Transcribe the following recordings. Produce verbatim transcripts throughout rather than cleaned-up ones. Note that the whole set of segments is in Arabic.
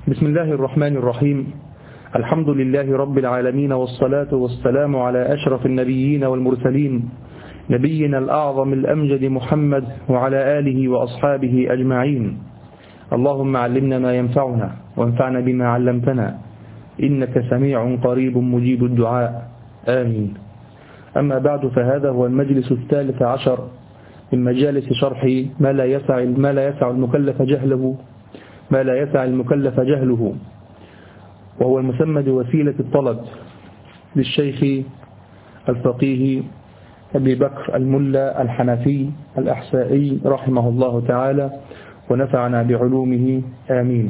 بسم الله الرحمن الرحيم. الحمد لله رب العالمين، والصلاة والسلام على أشرف النبيين والمرسلين، نبينا الأعظم الأمجد محمد وعلى آله وأصحابه أجمعين. اللهم علمنا ما ينفعنا وانفعنا بما علمتنا، إنك سميع قريب مجيب الدعاء، آمين. أما بعد، فهذا هو المجلس الثالث عشر من مجالس شرح ما لا يسع ما لا يسع المكلف جهله ما لا يسع المكلف جهله وهو المسمى بوسيلة الطلب للشيخ الفقيه أبي بكر الملا الحنفي الأحسائي رحمه الله تعالى ونفعنا بعلومه، آمين.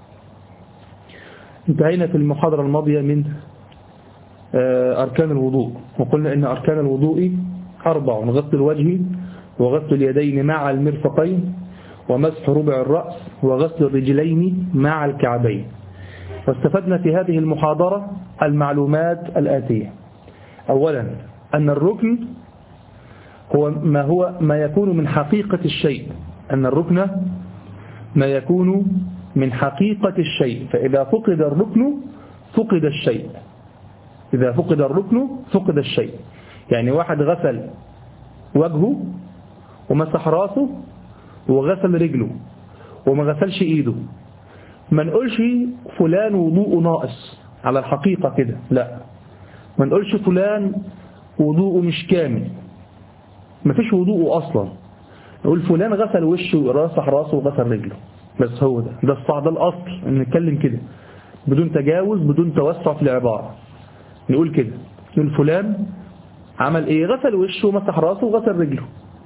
انتهينا في المحاضرة الماضية من أركان الوضوء، وقلنا إن أركان الوضوء أربع: غسل الوجه، وغسل اليدين مع المرفقين، ومسح ربع الرأس، وغسل الرجلين مع الكعبين. واستفدنا في هذه المحاضرة المعلومات الآتية: أولا، أن الركن هو ما هو ما يكون من حقيقة الشيء أن الركن ما يكون من حقيقة الشيء فإذا فقد الركن فقد الشيء إذا فقد الركن فقد الشيء يعني واحد غسل وجهه ومسح راسه وغسل رجله وما غسلش ايده، ما نقولش فلان وضوءه ناقص على الحقيقة كده، لا، ما نقولش فلان وضوءه مش كامل، ما فيش وضوءه أصلا. نقول فلان غسل وشه وراسح راسه وغسل رجله، بس هو ده ده الصح، ده الأصل ان نتكلم كده بدون تجاوز، بدون توسع في العبارة. نقول كده، نقول فلان عمل ايه؟ غسل وشه ومسح راسه وغسل رجله،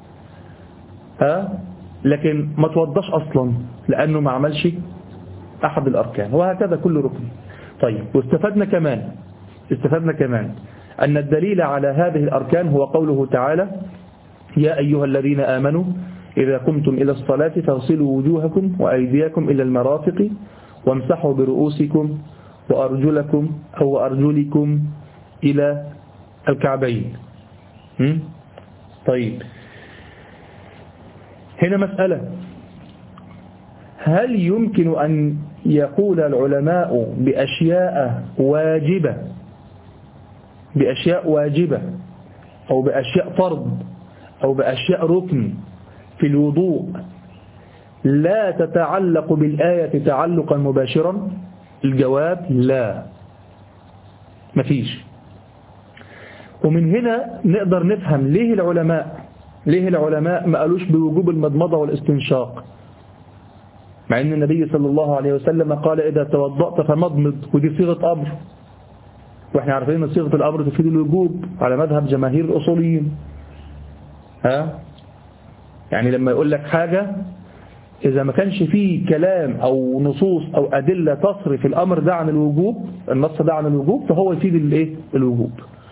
ها، لكن ما توضاش أصلا لأنه ما عملش أحد الأركان، وهكذا كل ركن. طيب، واستفدنا كمان استفدنا كمان أن الدليل على هذه الأركان هو قوله تعالى: يا أيها الذين آمنوا إذا قمتم إلى الصلاة فاغسلوا وجوهكم وأيديكم إلى المرافق وامسحوا برؤوسكم وأرجلكم أو أرجلكم إلى الكعبين. طيب، هنا مسألة: هل يمكن أن يقول العلماء بأشياء واجبة بأشياء واجبة أو بأشياء فرض أو بأشياء ركن في الوضوء لا تتعلق بالآية تعلقا مباشرا؟ الجواب لا، مفيش. ومن هنا نقدر نفهم ليه العلماء ليه العلماء ما قالوش بوجوب المضمضة والاستنشاق، مع أن النبي صلى الله عليه وسلم قال: إذا توضأت فمضمض، ودي صيغة أمر، وإحنا عارفين أن صيغة الأمر تفيد الوجوب على مذهب جماهير الأصوليين. ها؟ يعني لما يقول لك حاجة إذا ما كانش فيه كلام أو نصوص أو أدلة تصرف الأمر ده عن الوجوب، النص ده عن الوجوب، فهو يفيد الإيه؟ الوجوب.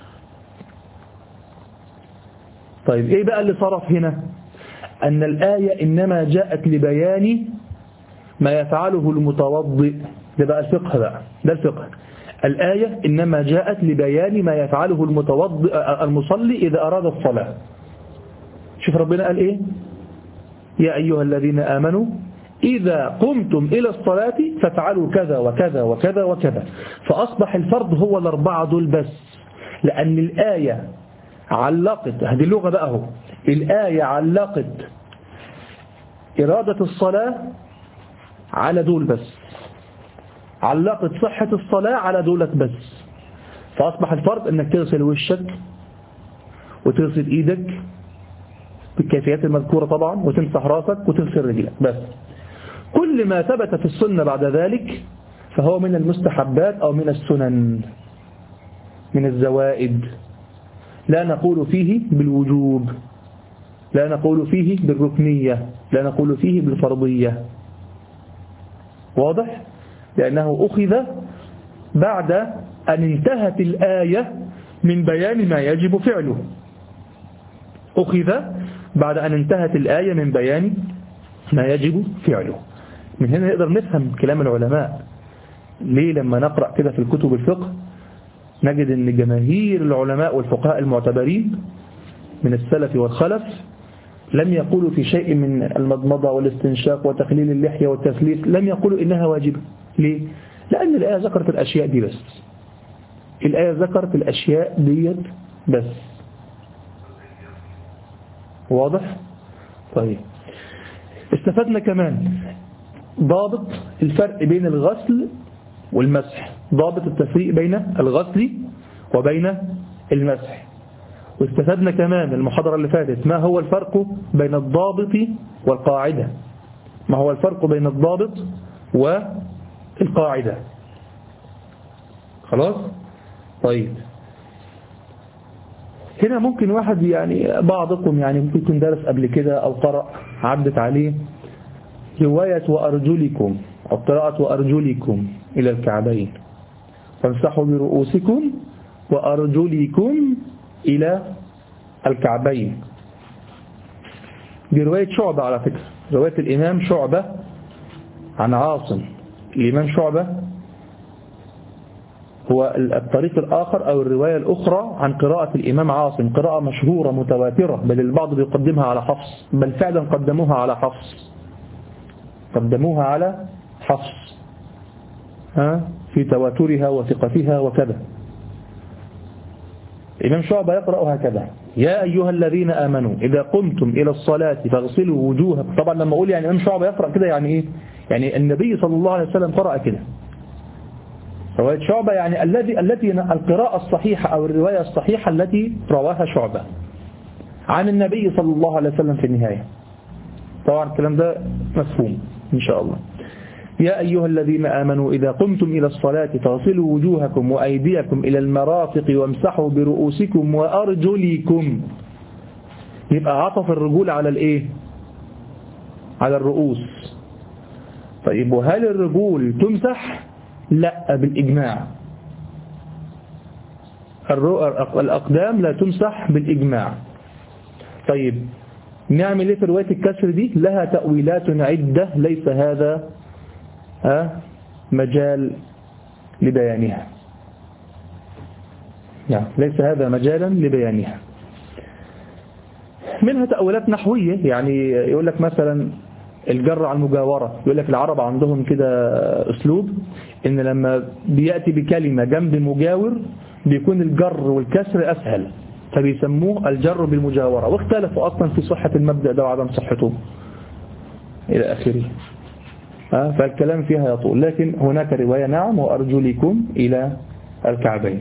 طيب، إيه بقى اللي صرف هنا؟ أن الآية إنما جاءت لبيان ما يفعله المتوضئ. ده بقى الفقه بقى ده الفقه. الآية إنما جاءت لبيان ما يفعله المتوضئ المصلي إذا أراد الصلاة. شوف ربنا قال إيه؟ يا أيها الذين آمنوا إذا قمتم إلى الصلاة فافعلوا كذا وكذا وكذا وكذا. فأصبح الفرض هو الأربعة دول بس، لأن الآية علقت، هذه اللغة بقى هو الآية علقت إرادة الصلاة على دول بس، علقت صحة الصلاة على دولة بس. فأصبح الفرض أنك تغسل وشك وتغسل إيدك بالكيفيات المذكورة طبعا، وتمسح راسك وتغسل رجلك بس. كل ما ثبت في السنة بعد ذلك فهو من المستحبات أو من السنن، من الزوائد. لا نقول فيه بالوجوب، لا نقول فيه بالركنية، لا نقول فيه بالفرضية. واضح؟ لأنه أخذ بعد أن انتهت الآية من بيان ما يجب فعله أخذ بعد أن انتهت الآية من بيان ما يجب فعله. من هنا نقدر نفهم كلام العلماء. ليه لما نقرأ كده في الكتب الفقه نجد أن جماهير العلماء والفقهاء المعتبرين من السلف والخلف لم يقولوا في شيء من المضمضة والاستنشاق وتخليل اللحية والتثليث، لم يقولوا إنها واجبة، ليه؟ لأن الآية ذكرت الأشياء دي بس، الآية ذكرت الأشياء ديت بس. واضح؟ طيب استفدنا كمان ضابط الفرق بين الغسل والمسح، ضابط التفريق بين الغسل وبين المسح. واستفدنا كمان المحاضرة اللي فاتت ما هو الفرق بين الضابط والقاعدة، ما هو الفرق بين الضابط والقاعدة. خلاص؟ طيب هنا ممكن واحد يعني بعضكم يعني ممكن يكون درس قبل كده أو قرأ عدت عليه رواية وأرجلكم أو قراءة وأرجلكم إلى الكعبين فامسحوا برؤوسكم وأرجلكم إلى الكعبين. دي رواية شعبة على فكرة، رواية الإمام شعبة عن عاصم. الإمام شعبة هو الطريق الآخر أو الرواية الأخرى عن قراءة الإمام عاصم، قراءة مشهورة متواترة، بل البعض بيقدمها على حفص، بل فعلا قدموها على حفص، قدموها على حفص ها في تواترها وثقتها وكذا. الإمام شعبة يقرأ هكذا: يا أيها الذين آمنوا إذا قمتم إلى الصلاة فاغسلوا وجوهكم. طبعا لما أقول يعني الإمام شعبة يقرأ كده يعني إيه؟ يعني النبي صلى الله عليه وسلم قرأ كده. رواية شعبة يعني الذي التي القراءة الصحيحة أو الرواية الصحيحة التي رواها شعبة عن النبي صلى الله عليه وسلم في النهاية. طبعا الكلام ده مفهوم إن شاء الله. يا أيها الذين آمنوا إذا قمتم إلى الصلاة فاغسلوا وجوهكم وأيديكم إلى المرافق وامسحوا برؤوسكم وأرجلكم. يبقى عطف الرجول على الإيه؟ على الرؤوس. طيب وهل الرجول تمسح؟ لا، بالإجماع. الأقدام لا تمسح بالإجماع. طيب نعمل ايه في رواية الكسر دي؟ لها تأويلات عدة ليس هذا ها مجال لبيانها. يعني ليس هذا مجالا لبيانها. منها تأويلات نحوية، يعني يقول لك مثلا الجر على المجاورة، يقول لك العرب عندهم كده أسلوب إن لما بيأتي بكلمة جنب مجاور بيكون الجر والكسر أسهل، فبيسموه الجر بالمجاورة، واختلفوا أصلا في صحة المبدأ ده وعدم صحته إلى آخره. فالكلام فيها يطول، لكن هناك رواية نعم وأرجلكم إلى الكعبين.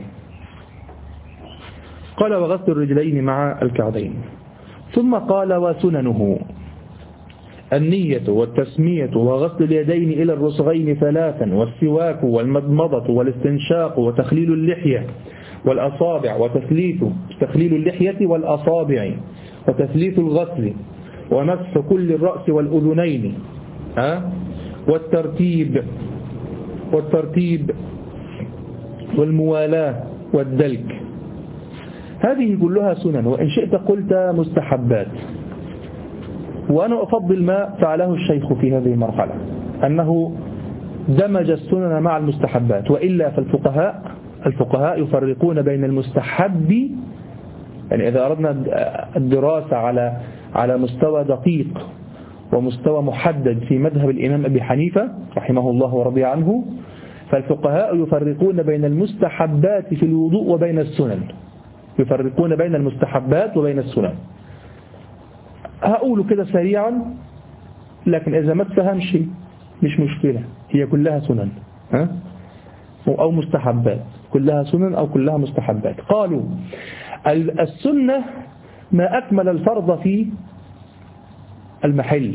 قال وغسل الرجلين مع الكعبين. ثم قال وسننه النية والتسمية وغسل اليدين إلى الرسغين ثلاثا والسواك والمضمضة والاستنشاق وتخليل اللحية والأصابع وتثليث تخليل اللحية والأصابع وتثليث الغسل ومسح كل الرأس والأذنين ها والترتيب والترتيب والموالاة والدلك. هذه كلها سنن، وإن شئت قلت مستحبات. وأنا أفضل ما فعله الشيخ في هذه المرحلة، أنه دمج السنن مع المستحبات، وإلا فالفقهاء الفقهاء يفرقون بين المستحب، يعني إذا أردنا الدراسة على على مستوى دقيق ومستوى محدد في مذهب الإمام أبي حنيفة رحمه الله ورضي عنه، فالفقهاء يفرقون بين المستحبات في الوضوء وبين السنن، يفرقون بين المستحبات وبين السنن. هقوله كده سريعا، لكن إذا ما تفهمش مش مشكلة، هي كلها سنن ها؟ أو مستحبات، كلها سنن أو كلها مستحبات. قالوا السنة ما أكمل الفرض في المحل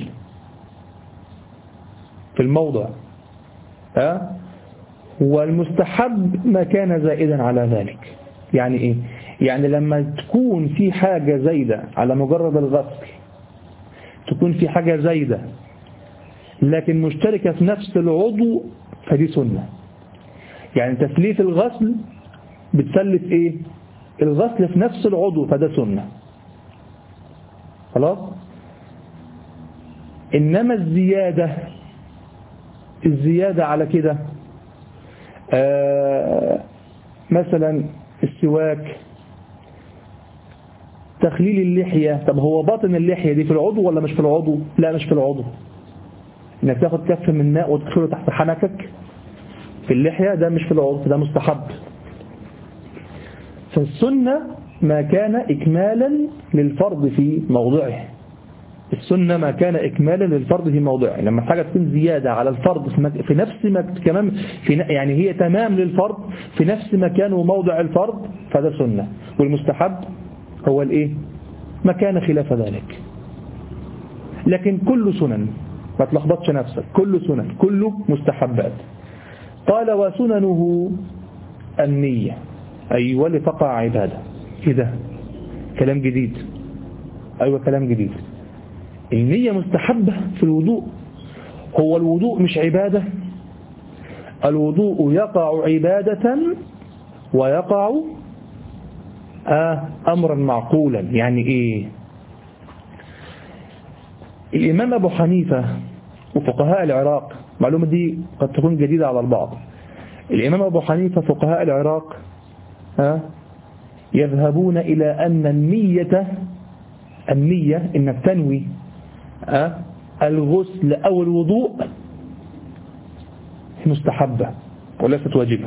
في الموضع ها؟ والمستحب ما كان زائدا على ذلك. يعني إيه؟ يعني لما تكون في حاجة زايدة على مجرد الغسل، تكون في حاجة زايدة لكن مشتركة في نفس العضو، فدي سنة. يعني تثليث الغسل بتثلث ايه؟ الغسل في نفس العضو، فده سنة. خلاص؟ إنما الزيادة الزيادة على كده آه مثلا السواك، تخليل اللحية. طب هو باطن اللحية دي في العضو ولا مش في العضو؟ لا مش في العضو. انك تاخد كف من ماء وتدخله تحت حنكك في اللحية ده مش في العرف، ده مستحب. فالسنة ما كان إكمالا للفرض في موضعه. السنة ما كان إكمالا للفرض في موضعه. لما حاجة تكون زيادة على الفرض في نفس ما كمان في يعني هي تمام للفرض في نفس مكان وموضع الفرض فده سنة. والمستحب هو الإيه؟ ما كان خلاف ذلك. لكن كل سنن، ما تلخبطش نفسك، كل سنن كله مستحبات. قال وسننه النية، أيوة لتقع عبادة. إيه ده؟ كلام جديد. أيوة كلام جديد. النية مستحبة في الوضوء. هو الوضوء مش عبادة؟ الوضوء يقع عبادة ويقع آه أمرا معقولا. يعني إيه؟ الإمام أبو حنيفة وفقهاء العراق، معلومة دي قد تكون جديدة على البعض، الإمام أبو حنيفة فقهاء العراق آه يذهبون إلى أن النية النية إنك تنوي أه؟ الغسل أو الوضوء مستحبة وليست واجبة.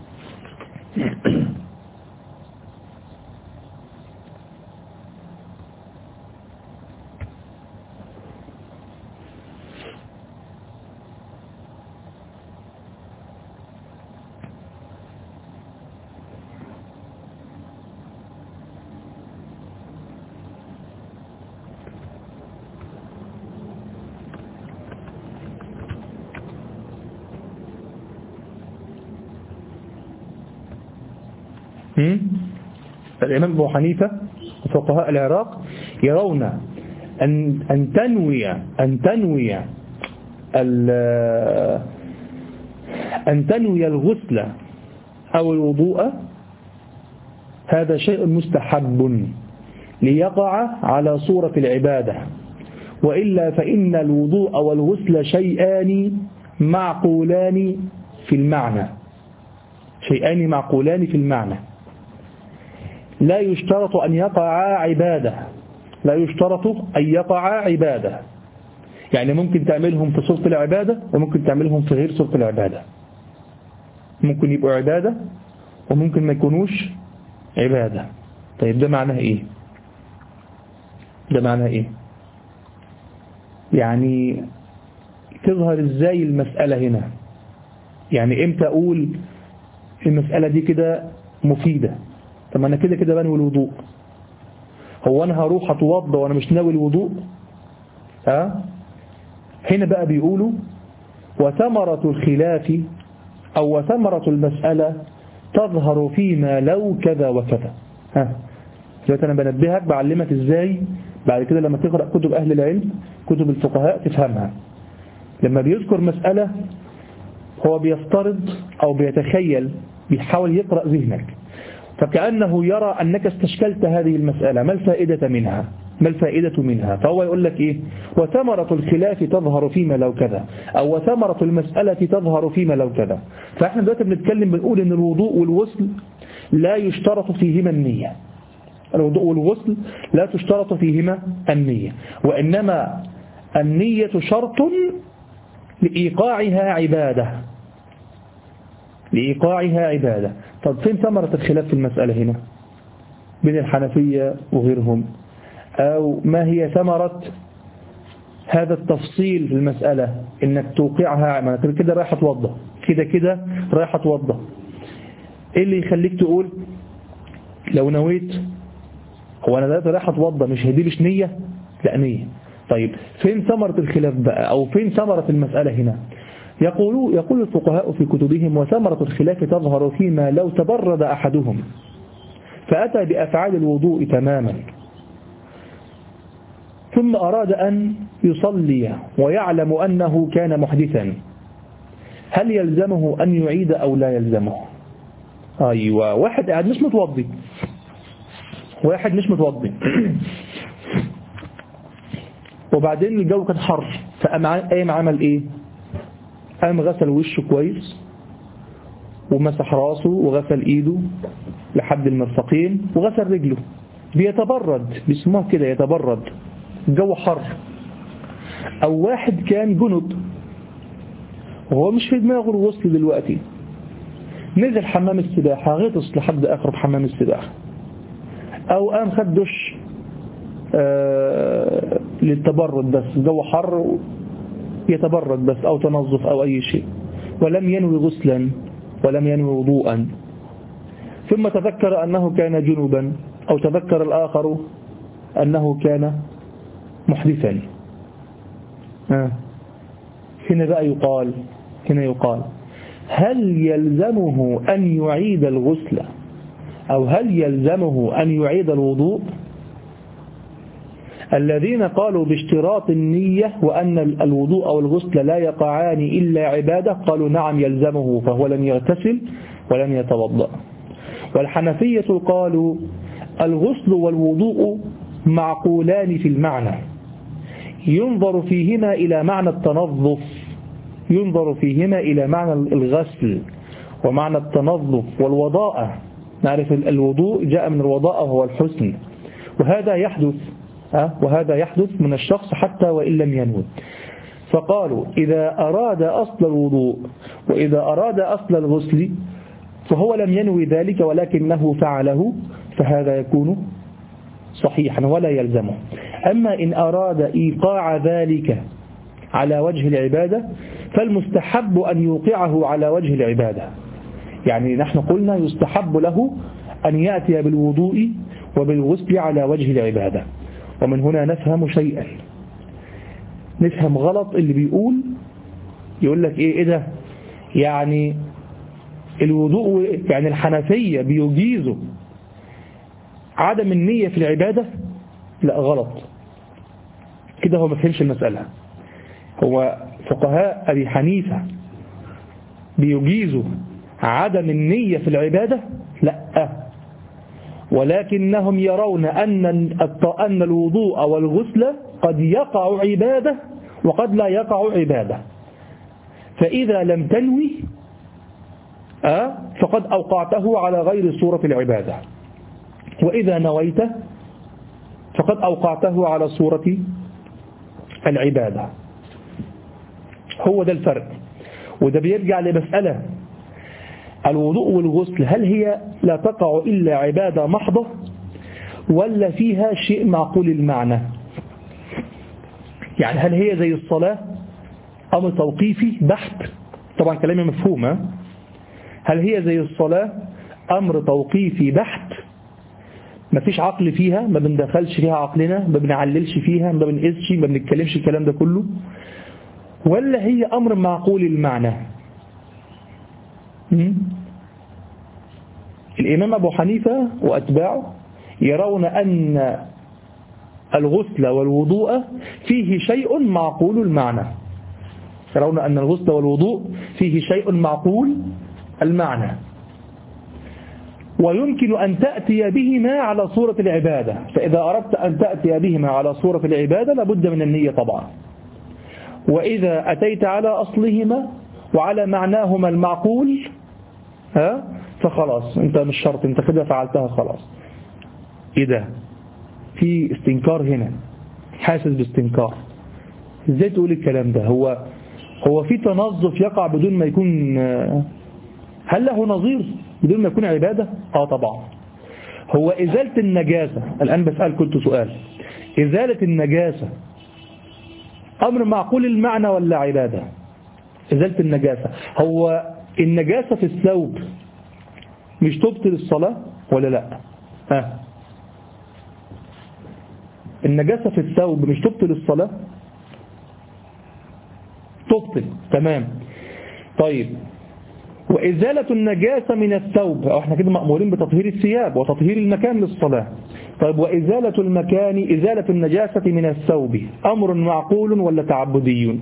الإمام أبو حنيفة وفقهاء العراق يرون أن أن تنوي أن تنوي أن تنوي الغسل أو الوضوء هذا شيء مستحب ليقع على صورة العبادة، وإلا فإن الوضوء والغسل شيئان معقولان في المعنى، شيئان معقولان في المعنى، لا يشترط أن يقع عبادة، لا يشترط أن يقع عبادة. يعني ممكن تعملهم في صورة العبادة وممكن تعملهم في غير صورة العبادة، ممكن يبقوا عبادة وممكن ما يكونوش عبادة. طيب ده معناه إيه؟ ده معناه إيه؟ يعني تظهر إزاي المسألة هنا؟ يعني إمتى أقول المسألة دي كده مفيدة؟ طب أنا كده كده بنوي الوضوء، هو أنا هروح أتوضى وأنا مش ناوي الوضوء؟ ها؟ هنا بقى بيقولوا وثمرة الخلاف أو وثمرة المسألة تظهر فيما لو كذا وكذا. ها؟ دلوقتي أنا بنبهك بعلمك إزاي بعد كده لما تقرأ كتب أهل العلم كتب الفقهاء تفهمها. لما بيذكر مسألة هو بيفترض أو بيتخيل، بيحاول يقرأ ذهنك، فكأنه يرى أنك استشكلت هذه المسألة، ما الفائدة منها ما الفائدة منها فهو يقول لك إيه؟ وثمرة الخلاف تظهر فيما لو كذا، أو وثمرة المسألة تظهر فيما لو كذا. فإحنا دلوقتي بنتكلم بنقول إن الوضوء والغسل لا يشترط فيهما النية، الوضوء والغسل لا تشترط فيهما النية، وإنما النية شرط لإيقاعها عبادة، لإيقاعها عبادة. طب فين ثمرة الخلاف في المسألة هنا بين الحنفية وغيرهم؟ أو ما هي ثمرة هذا التفصيل في المسألة إنك توقعها؟ ما كده كده رايح أتوضى، كده كده رايح أتوضى، إيه اللي يخليك تقول لو نويت هو أنا دلوقتي رايح أتوضى مش هدي مش نية؟ لا نية. طيب فين ثمرة الخلاف بقى أو فين ثمرة المسألة هنا؟ يقول يقول الفقهاء في كتبهم وثمرة الخلاف تظهر فيما لو تبرد أحدهم فأتى بأفعال الوضوء تماما ثم أراد أن يصلي ويعلم أنه كان محدثا، هل يلزمه أن يعيد أو لا يلزمه؟ أيوة، واحد قاعد مش متوضي واحد مش متوضي وبعدين الجو كان حر، فقام عمل إيه؟ قام غسل وشه كويس ومسح راسه وغسل ايده لحد المرفقين وغسل رجله، بيتبرد، بيسموه كده يتبرد، الجو حر. او واحد كان جنب وهو مش في دماغه الغسل دلوقتي، نزل حمام السباحة غطس لحد آخر حمام السباحة، أو قام خد دش آه للتبرد بس، جو حر يتبرد بس، أو تنظف أو أي شيء، ولم ينوي غسلا ولم ينوي وضوءا، ثم تذكر أنه كان جنبا، أو تذكر الآخر أنه كان محدثا. آه. هنا بقى يقال هنا يقال هل يلزمه أن يعيد الغسل أو هل يلزمه أن يعيد الوضوء؟ الذين قالوا باشتراط النية وأن الوضوء أو الغسل لا يقعان إلا عبادة قالوا نعم يلزمه، فهو لن يغتسل ولن يتوضأ. والحنفية قالوا الغسل والوضوء معقولان في المعنى، ينظر فيهما إلى معنى التنظف، ينظر فيهما إلى معنى الغسل ومعنى التنظف والوضاءة. نعرف الوضوء جاء من الوضاءة وهو الحسن، وهذا يحدث وهذا يحدث من الشخص حتى وإن لم ينوي. فقالوا إذا أراد أصل الوضوء وإذا أراد أصل الغسل فهو لم ينوي ذلك ولكنه فعله، فهذا يكون صحيحا ولا يلزمه. أما إن أراد إيقاع ذلك على وجه العبادة فالمستحب أن يوقعه على وجه العبادة. يعني نحن قلنا يستحب له أن يأتي بالوضوء وبالغسل على وجه العبادة. ومن هنا نفهم شيئا، نفهم غلط اللي بيقول يقول لك إيه, إيه ده يعني الوضوء، يعني الحنفية بيجيزوا عدم النية في العبادة. لا غلط كده، هو ما فهمش المسألة. هو فقهاء أبي حنيفة بيجيزوا عدم النية في العبادة؟ لا، ولكنهم يرون أن أن الوضوء والغسل قد يقع عبادة وقد لا يقع عبادة، فإذا لم تنوي أه فقد أوقعته على غير صورة العبادة، وإذا نويت فقد أوقعته على صورة العبادة. هو ده الفرق. وده بيرجع لمسألة الوضوء والغسل، هل هي لا تقع إلا عبادة محضة ولا فيها شيء معقول المعنى؟ يعني هل هي زي الصلاة أمر توقيفي بحت؟ طبعا كلامي مفهوم. هل هي زي الصلاة أمر توقيفي بحت ما فيش عقل فيها، ما بندخلش فيها عقلنا، ما بنعللش فيها، ما بنقسش، ما بنتكلمش الكلام ده كله، ولا هي أمر معقول المعنى؟ الإمام أبو حنيفة وأتباعه يرون أن الغسل والوضوء فيه شيء معقول المعنى، يرون أن الغسل والوضوء فيه شيء معقول المعنى، ويمكن أن تأتي بهما على صورة العبادة. فإذا أردت أن تأتي بهما على صورة العبادة لابد من النية طبعا. وإذا أتيت على أصلهما وعلى معناهما المعقول ها فخلاص انت مش شرط، انت كده فعلتها خلاص. ايه ده؟ في استنكار هنا، حاسس باستنكار. ازاي تقول الكلام ده؟ هو هو في تنظف يقع بدون ما يكون، هل له نظير بدون ما يكون عبادة؟ اه طبعا. هو إزالة النجاسة، الآن بسأل كنت سؤال، إزالة النجاسة أمر معقول المعنى ولا عبادة؟ إزالة النجاسة، هو النجاسة في الثوب مش تبطل الصلاة ولا لا؟ ها النجاسة في الثوب مش تبطل الصلاة؟ تبطل، تمام. طيب وإزالة النجاسة من الثوب، أو احنا كده مأمورين بتطهير الثياب وتطهير المكان للصلاة. طيب وإزالة المكان، إزالة النجاسة من الثوب أمر معقول ولا تعبدي؟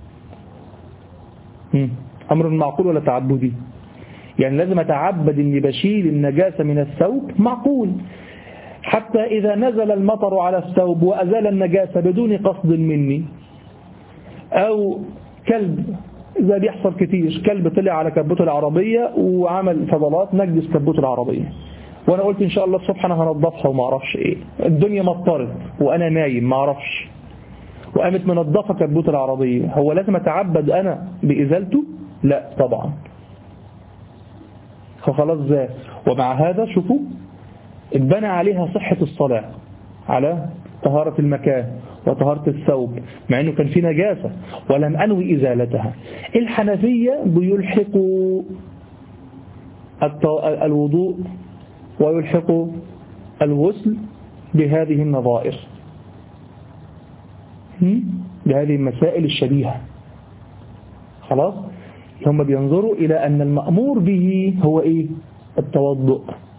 أمر معقول ولا تعبدي؟ يعني لازم أتعبد إني بشيل النجاسة من الثوب؟ معقول. حتى إذا نزل المطر على الثوب وأزال النجاسة بدون قصد مني، أو كلب، إذا بيحصل كتير، كلب طلع على كبوت العربية وعمل فضلات نجس كبوت العربية، وأنا قلت إن شاء الله الصبح أنا هنضفها وما أعرفش إيه، الدنيا مطرت وأنا نايم ما أعرفش، وقامت منضفة كبوت العربية، هو لازم أتعبد أنا بإزالته؟ لا طبعا. فخلاص زاد. ومع هذا شوفوا اتبنى عليها صحة الصلاة على طهارة المكان وطهارة الثوب مع أنه كان في نجاسة ولم أنوي إزالتها. الحنفية بيلحقوا الوضوء ويلحقوا الغسل بهذه النظائر، بهذه المسائل الشبيهة. خلاص هم بينظروا إلى أن المأمور به هو إيه؟ التوضؤ.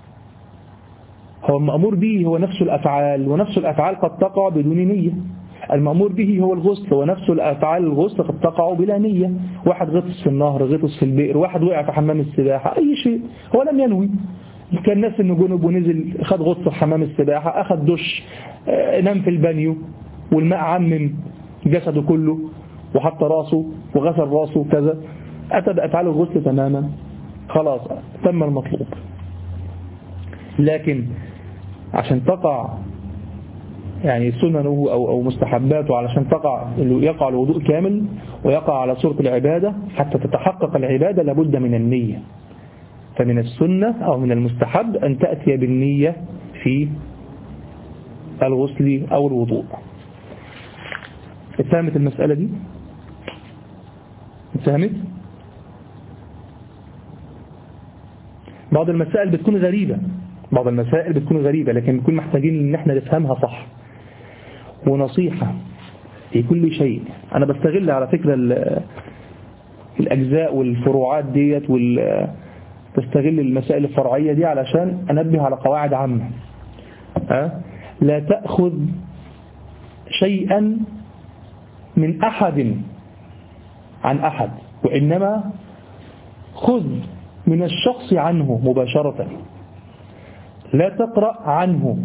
هو المأمور به هو نفس الأفعال، ونفس الأفعال قد تقع بدون نية. المأمور به هو الغسل، ونفس الأفعال الغسل قد تقع بلا نية. واحد غطس في النهر، غطس في البئر، واحد وقع في حمام السباحة، أي شيء هو لم ينوي. كان ناس إنه جنب ونزل خد غطس في حمام السباحة، أخذ دش، نام في البانيو والماء عمم جسده كله وحط راسه وغسل راسه كذا، أتى بأفعال الغسل تماما، خلاص تم المطلوب. لكن عشان تقع يعني سننه أو أو مستحباته، علشان تقع يقع الوضوء كامل ويقع على صورة العبادة، حتى تتحقق العبادة لابد من النية. فمن السنة أو من المستحب أن تأتي بالنية في الغسل أو الوضوء. اتفهمت المسألة دي؟ اتفهمت؟ بعض المسائل بتكون غريبة، بعض المسائل بتكون غريبة لكن بنكون محتاجين ان احنا نفهمها صح. ونصيحة في كل شيء، انا بستغل على فكرة الاجزاء والفروعات ديت بستغل المسائل الفرعية دي علشان انبه على قواعد عامة. أه؟ لا تأخذ شيئا من أحد عن أحد، وإنما خذ من الشخص عنه مباشرة. لا تقرأ عنه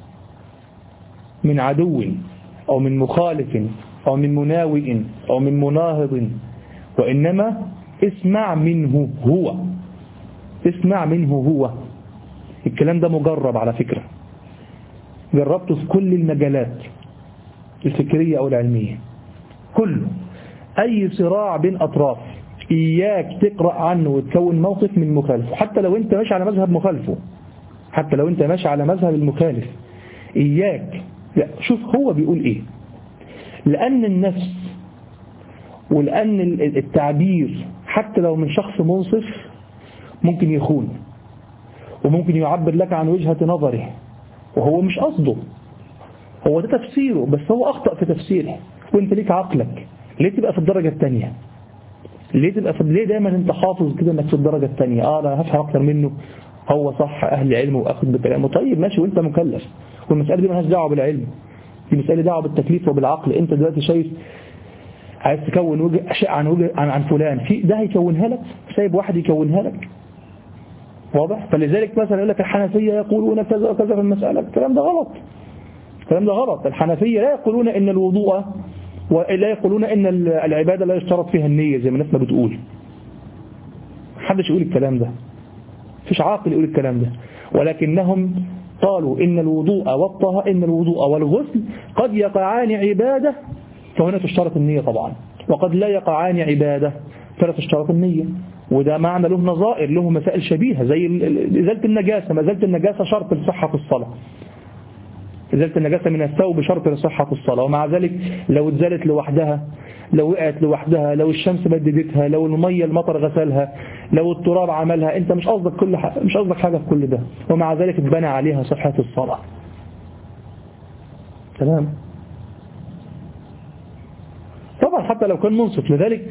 من عدو أو من مخالف أو من مناوئ أو من مناهض، وإنما اسمع منه هو، اسمع منه هو. الكلام ده مجرب على فكرة، جربته في كل المجالات الفكرية أو العلمية كله. أي صراع بين أطراف إياك تقرأ عنه وتكون موقف من مخالفه، حتى لو أنت ماشي على مذهب مخالفه، حتى لو أنت ماشي على مذهب المخالف إياك، لا شوف هو بيقول إيه. لأن النفس ولأن التعبير حتى لو من شخص منصف ممكن يخون، وممكن يعبر لك عن وجهة نظره وهو مش قصده، هو ده تفسيره بس هو أخطأ في تفسيره، وانت ليك عقلك. ليه تبقى في الدرجة الثانية؟ ليه تبقى في ليه دايما انت حافظ كده انك في الدرجة الثانية؟ اه انا هفهم اكتر منه، هو صح اهل علم واخذ بكلامه، طيب ماشي وانت مكلف، والمسألة دي مالهاش دعوة بالعلم، دي مسألة دعوة بالتكليف وبالعقل. انت دلوقتي شايف عايز تكون وجه اشياء عن وجه عن, عن فلان، في ده هيكونها لك، سايب واحد يكونها لك، واضح؟ فلذلك مثلا يقول لك الحنفية يقولون كذا وكذا في المسألة، الكلام ده غلط، الكلام ده غلط. الحنفية لا يقولون ان الوضوء ولا يقولون ان العبادة لا يشترط فيها النية زي ما الناس ما بتقول. محدش يقول الكلام ده، مفيش عاقل يقول الكلام ده، ولكنهم قالوا ان الوضوء والطهارة ان الوضوء والغسل قد يقعان عبادة فهنا تشترط النية طبعا، وقد لا يقعان عبادة فلا تشترط النية. وده معنى له نظائر، له مسائل شبيهة زي إزالة النجاسة. ما إزالة النجاسة شرط لصحة الصلاة، إزالة النجاسة من الثوب شرط لصحة الصلاة، ومع ذلك لو اتزالت لوحدها، لو وقعت لوحدها، لو الشمس بددتها، لو المية المطر غسلها، لو التراب عملها، انت مش قصدك كل حاجة، مش قصدك حاجة في كل ده، ومع ذلك اتبنى عليها صحة الصلاة. تمام؟ طبعا حتى لو كان منصف. لذلك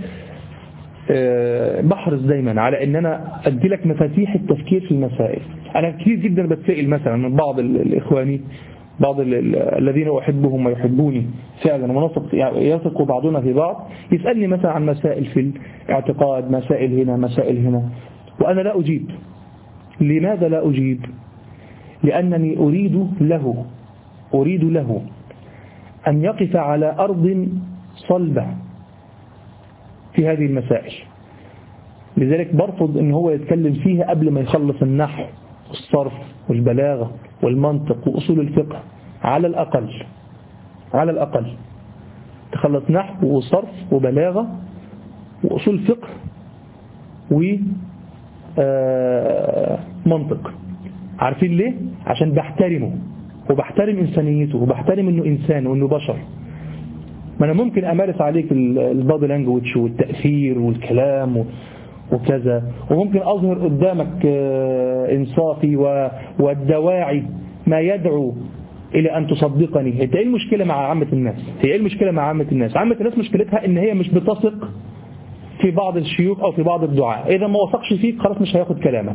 بحرص دايما على ان انا ادي لك مفاتيح التفكير في المسائل. انا كثير جدا بتسائل مثلا من بعض الاخواني، بعض الذين احبهم ويحبوني فعلا ونثق يثق بعضنا في بعض، يسالني مثلا عن مسائل في الاعتقاد، مسائل هنا مسائل هنا، وانا لا اجيب. لماذا لا اجيب؟ لانني اريد له اريد له ان يقف على ارض صلبة في هذه المسائل. لذلك برفض ان هو يتكلم فيها قبل ما يخلص النحو والصرف والبلاغة والمنطق وأصول الفقه. على الأقل على الأقل تخلص نحو وصرف وبلاغة وأصول فقه آه منطق. عارفين ليه؟ عشان بحترمه وبحترم إنسانيته وبحترم إنه إنسان وإنه بشر. ما أنا ممكن أمارس عليك البادي لانجويج والتأثير والكلام وكذا، وممكن أظهر قدامك إنصافي والدواعي ما يدعو إلى أن تصدقني. إيه المشكلة مع عامة الناس؟ هي إيه المشكلة مع عامة الناس؟ عامة الناس مشكلتها إن هي مش بتثق في بعض الشيوخ أو في بعض الدعاء. إذا ما وثقش فيك خلاص مش هياخد كلامك.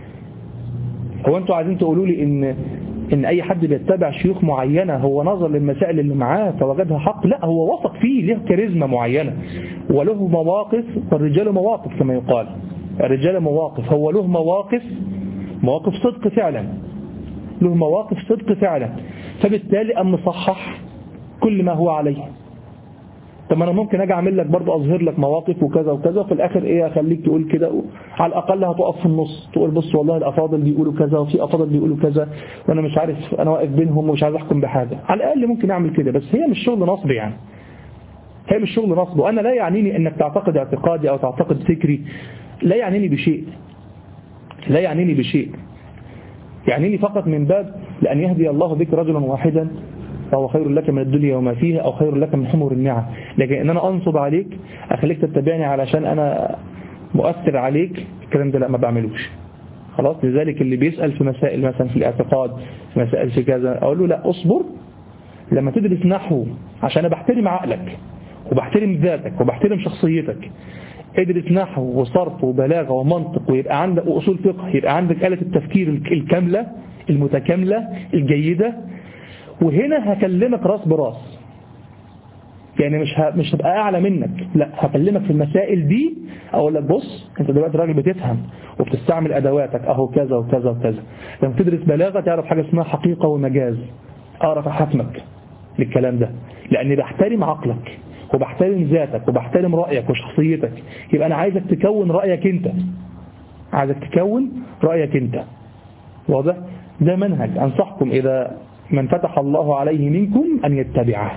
هو أنتوا عايزين تقولوا لي إن إن أي حد بيتبع شيوخ معينة هو نظر للمسائل اللي معاه فوجدها حق؟ لا، هو وثق فيه، له كاريزما معينة وله مواقف، والرجال مواقف كما يقال، الرجال مواقف، هو له مواقف مواقف صدق فعلا، له مواقف صدق فعلا، فبالتالي أم مصحح كل ما هو عليه. طب أنا ممكن أجي أعمل لك برضه أظهر لك مواقف وكذا وكذا، وفي الآخر إيه أخليك تقول كده، على الأقل هتقف في النص تقول بص والله الأفاضل بيقولوا كذا وفي أفاضل بيقولوا كذا وأنا مش عارف، أنا واقف بينهم ومش عايز أحكم بحاجة. على الأقل ممكن أعمل كده، بس هي مش شغل نصب يعني، هي مش شغل نصب. وأنا لا يعنيني أنك تعتقد اعتقادي أو تعتقد فكري، لا يعنيني بشيء، لا يعنيني بشيء يعنيني فقط من باب لأن يهدي الله بك رجلا واحدا فهو خير لك من الدنيا وما فيها أو خير لك من حمر النعم. لكن أن أنا أنصب عليك أخليك تتبعني علشان أنا مؤثر عليك، الكلام ده لا ما بعملوش. خلاص. لذلك اللي بيسأل في مسائل مثلا في الاعتقاد، في مسائل في كذا، أقول له لا أصبر لما تدرس نحو، عشان أنا بحترم عقلك وبحترم ذاتك وبحترم شخصيتك. ادرس نحو وصرف وبلاغة ومنطق ويبقى عندك وأصول فقه، يبقى عندك آلة التفكير الكاملة المتكاملة الجيدة، وهنا هكلمك راس براس. يعني مش ه... مش هبقى أعلى منك، لا هكلمك في المسائل دي، أقول لك بص أنت دلوقتي راجل بتفهم وبتستعمل أدواتك أهو كذا وكذا وكذا. لما تدرس بلاغة تعرف حاجة اسمها حقيقة ومجاز، أعرف أحكمك للكلام ده، لأني بحترم عقلك وبحترم ذاتك وبحترم رأيك وشخصيتك. يبقى أنا عايزك تكون رأيك أنت، عايزك تكون رأيك أنت. واضح؟ ده منهج أنصحكم إذا من فتح الله عليه منكم أن يتبعه.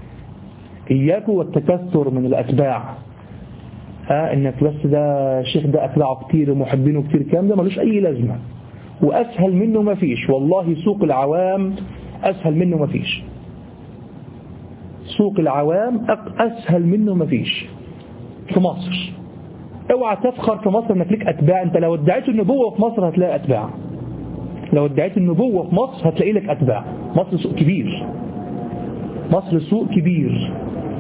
إياكم والتكثر من الأتباع، ها إنك بس ده الشيخ ده أتباعه كتير ومحبينه كتير، كام ده ملوش أي لازمة، وأسهل منه ما فيش. والله سوق العوام أسهل منه ما فيش، سوق العوام أسهل منه ما فيش في مصر. اوعى تفخر في مصر انك ليك أتباع. انت لو ادعيت النبوة في مصر هتلاقي أتباع، لو ادعيت النبوة في مصر هتلاقي لك أتباع. مصر سوق كبير، مصر سوق كبير.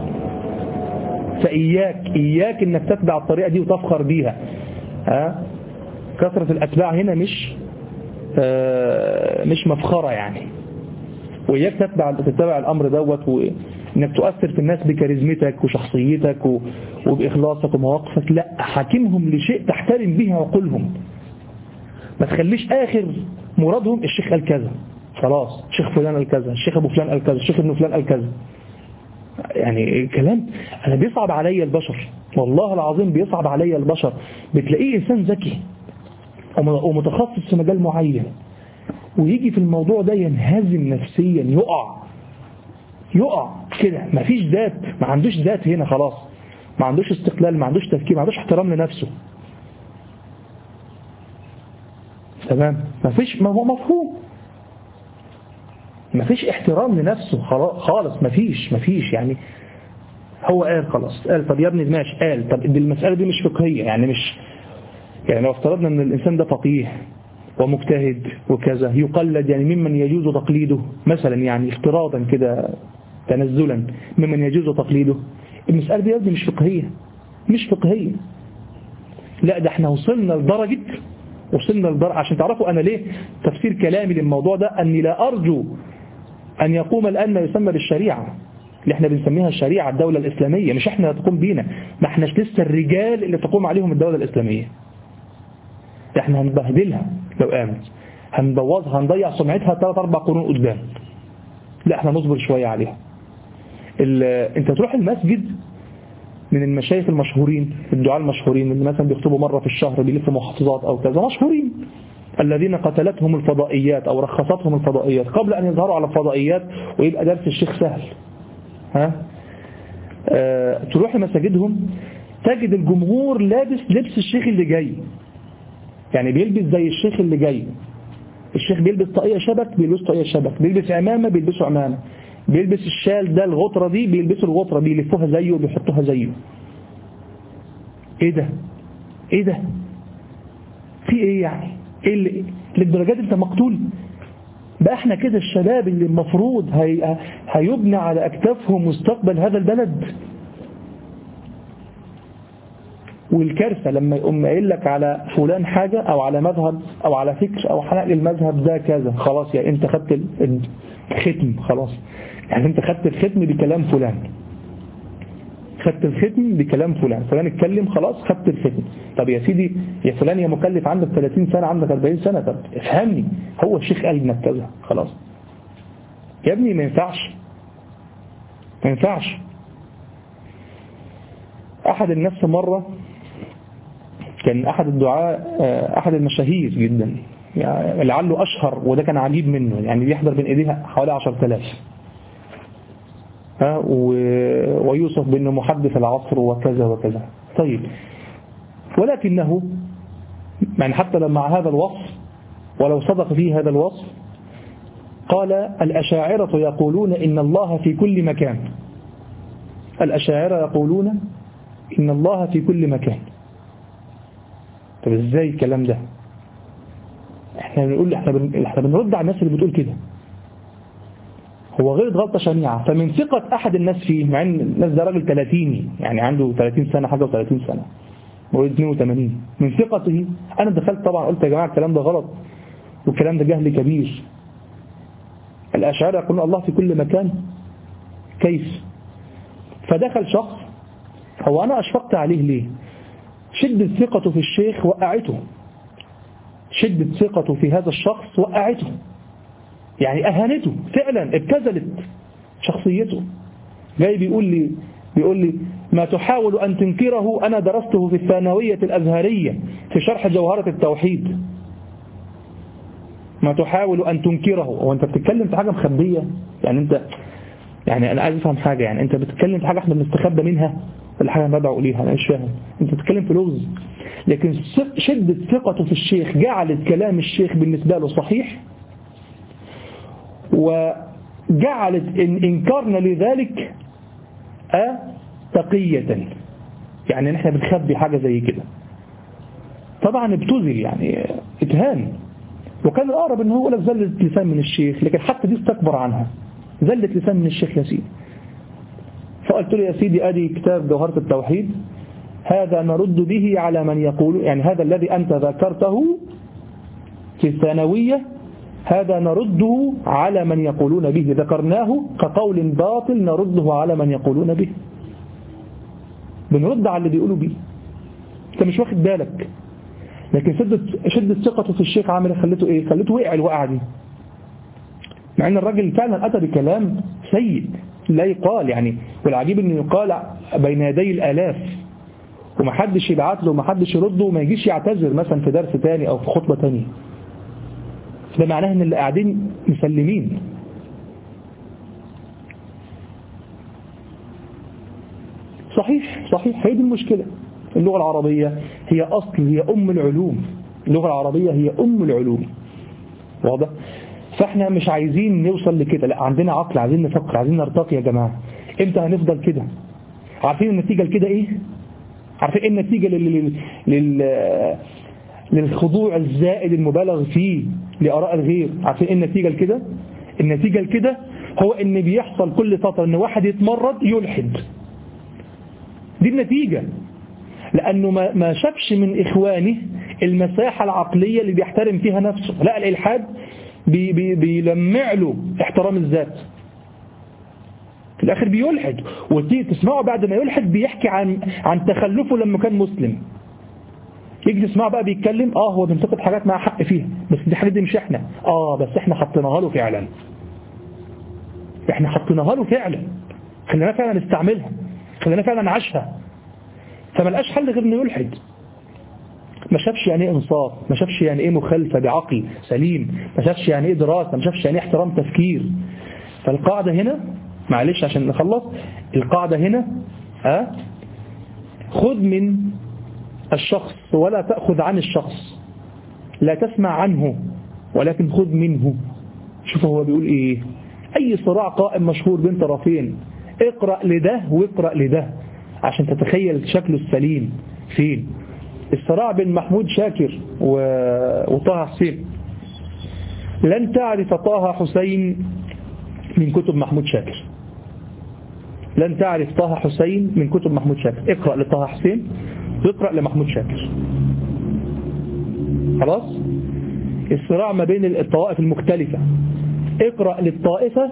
فإياك إياك انك تتبع الطريقة دي وتفخر بيها. ها؟ كثرة الأتباع هنا مش آه مش مفخرة يعني. وإياك تتبع تتبع الأمر دوت، وإنك تؤثر في الناس بكاريزمتك وشخصيتك وبإخلاصك ومواقفك. لا، حاكمهم لشيء تحترم به عقولهم. ما تخليش آخر مرادهم الشيخ قال كذا خلاص، الشيخ فلان قال كذا، الشيخ أبو فلان قال كذا، الشيخ ابن فلان قال كذا. يعني كلام أنا بيصعب علي البشر، والله العظيم بيصعب علي البشر. بتلاقيه إنسان ذكي ومتخصص في مجال معين، ويجي في الموضوع ده ينهزم نفسيا، يقع يقع كده، ما فيش ذات، ما عندوش ذات هنا خلاص، ما عندوش استقلال، ما عندوش تفكير، ما عندوش احترام لنفسه. تمام؟ ما فيش، ما هو مفهوم، ما فيش احترام لنفسه خالص، ما فيش ما فيش يعني هو قال خلاص، قال طب يا ابني ماشي، قال طب دي المسألة دي مش فقهية، يعني مش يعني لو افترضنا ان الانسان ده فقيه ومجتهد وكذا يقلد، يعني ممن يجوز تقليده مثلا، يعني افتراضا كده تنزلا ممن يجوز تقليده، المسألة دي مش فقهية، مش فقهية. لا ده احنا وصلنا لدرجة وصلنا لدرجة عشان تعرفوا أنا ليه تفسير كلامي للموضوع ده، أني لا أرجو أن يقوم الآن ما يسمى بالشريعة اللي احنا بنسميها الشريعة، الدولة الإسلامية. مش احنا تقوم بينا، ما احناش لسه الرجال اللي تقوم عليهم الدولة الإسلامية. احنا هنبهدلها لو قامت، هنبوظها، هنضيع سمعتها ثلاث أربع قرون قدام. لا احنا نصبر شوية عليها. انت تروح المسجد من المشايخ المشهورين، الدعاء المشهورين اللي مثلا بيخطبوا مرة في الشهر، بيلفوا محافظات أو كذا، مشهورين، الذين قتلتهم الفضائيات أو رخصتهم الفضائيات قبل أن يظهروا على الفضائيات ويبقى درس الشيخ سهل. ها أه تروح لمساجدهم تجد الجمهور لابس لبس الشيخ اللي جاي، يعني بيلبس زي الشيخ اللي جاي. الشيخ بيلبس طاقية شبك بيلبس طاقية شبك، بيلبس عمامة بيلبسوا عمامة، بيلبس الشال ده الغطرة دي بيلبسوا الغطرة، بيلفوها زيه وبيحطوها زيه. ايه ده ايه ده في ايه يعني؟ ايه اللي للدرجات انت مقتول بقى؟ احنا كده الشباب اللي المفروض هي... هيبنى على اكتافهم مستقبل هذا البلد. والكارثة لما يقوم قايل لك على فلان حاجة او على مذهب او على فكر او حنقل المذهب ده كذا، خلاص يعني انت خدت الختم، خلاص يعني انت خدت الختم بكلام فلان، خدت الختم بكلام فلان، فلان اتكلم خلاص خدت الختم. طب يا سيدي يا فلان يا مكلف، عندك ثلاثين سنة عندك أربعين سنة، طب افهمني، هو الشيخ قال لنا كذا خلاص يا ابني، ما ينفعش ما ينفعش. أحد الناس مرة كان أحد الدعاء أحد المشاهير جدا يعني لعله أشهر، وده كان عجيب منه، يعني بيحضر بين إيديها حوالي عشرة آلاف، ها ويوصف بأنه محدث العصر وكذا وكذا. طيب ولكنه يعني حتى لما مع هذا الوصف ولو صدق فيه هذا الوصف، قال الأشاعرة يقولون إن الله في كل مكان. الأشاعرة يقولون إن الله في كل مكان. طب ازاي الكلام ده؟ احنا بنقول احنا بن... احنا بنرد على الناس اللي بتقول كده. هو غلط غلطة شنيعة، فمن ثقة أحد الناس فيه، مع ان الناس ده راجل ثلاثيني يعني عنده ثلاثين سنة حاجة وثلاثين سنة مواليد اثنين وثمانين، من ثقته أنا دخلت طبعا قلت يا جماعة الكلام ده غلط والكلام ده جهل كبير. الأشاعرة يقولون الله في كل مكان، كيف؟ فدخل شخص، هو أنا أشفقت عليه ليه؟ شدة ثقته في الشيخ وقعته، شدة ثقته في هذا الشخص وقعته، يعني أهانته فعلا، ابتذلت شخصيته. جاي بيقول لي بيقول لي ما تحاول أن تنكره أنا درسته في الثانوية الأزهرية في شرح جوهرة التوحيد. ما تحاول أن تنكره، وأنت بتتكلم في حاجة مخبية يعني؟ أنت يعني أنا عايز أفهم حاجة، يعني أنت بتتكلم في حاجة احنا بنستخبى منها ولا حاجة ندعو إليها؟ أنا مش فاهم. أنت بتتكلم في لغز، لكن شدة ثقته في الشيخ جعلت كلام الشيخ بالنسبة له صحيح، وجعلت إن إنكارنا لذلك أه تقية، يعني نحن بنخبي حاجة زي كده. طبعا ابتذل يعني اتهان، وكان الأقرب إنه هو لك زلة لسان من الشيخ، لكن حتى دي استكبر عنها، زلة لسان من الشيخ يا سيدي. فقلت له يا سيدي أدي كتاب جوهرة التوحيد، هذا نرد به على من يقول، يعني هذا الذي أنت ذكرته في الثانوية هذا نرده على من يقولون به، ذكرناه كقول باطل نرده على من يقولون به، بنرد على اللي بيقولوا به. انت مش واخد بالك، لكن شدة شدة ثقته في الشيخ عامل خلته ايه؟ خلته وقع الوقعه دي، مع ان الراجل فعلا اتى بكلام سيء لا يقال يعني. والعجيب انه يقال بين يدي الالاف ومحدش يبعت له ومحدش يرده وما يجيش يعتذر مثلا في درس تاني او في خطبه تانية. ده معناه ان اللي قاعدين مسلمين. صحيح صحيح، هي دي المشكلة. اللغة العربية هي أصل، هي أم العلوم، اللغة العربية هي أم العلوم، واضح؟ فاحنا مش عايزين نوصل لكده، لا عندنا عقل، عايزين نفكر، عايزين نرتقي يا جماعة. امتى هنفضل كده؟ عارفين النتيجة لكده ايه؟ عارفين ايه النتيجة لل... لل... للخضوع الزائد المبالغ فيه لآراء الغير؟ عارفين ايه النتيجة لكده؟ النتيجة لكده هو ان بيحصل كل فترة ان واحد يتمرد يلحد. دي النتيجة، لأنه ما ما شافش من إخوانه المساحة العقلية اللي بيحترم فيها نفسه. لا، الإلحاد بي بي بيلمع له احترام الذات، في الآخر بيلحد. وتيجي تسمعه بعد ما يلحد بيحكي عن عن تخلفه لما كان مسلم. يجي تسمعه بقى بيتكلم اه هو بينتقد حاجات مع حق فيها، بس دي حاجات دي مش احنا، اه بس احنا حطيناها له فعلا، احنا حطيناها له فعلا، خلينا فعلا نستعملها، خلينا فعلا نعيشها. فما لقاش حل غير انه يلحد. ما شافش يعني ايه انصاف، ما شافش يعني ايه مخالفه بعقل سليم، ما شافش يعني ايه دراسه، ما شافش يعني ايه احترام تفكير. فالقاعده هنا، معلش عشان نخلص، القاعده هنا ها خذ من الشخص ولا تأخذ عن الشخص. لا تسمع عنه ولكن خذ منه. شوف هو بيقول إيه، أي صراع قائم مشهور بين طرفين اقرأ لده واقرأ لده عشان تتخيل شكله السليم فين. الصراع بين محمود شاكر وطه حسين، لن تعرف طه حسين من كتب محمود شاكر، لن تعرف طه حسين من كتب محمود شاكر. اقرأ لطه حسين واقرأ لمحمود شاكر. خلاص. الصراع ما بين الطوائف المختلفة، اقرأ للطائفة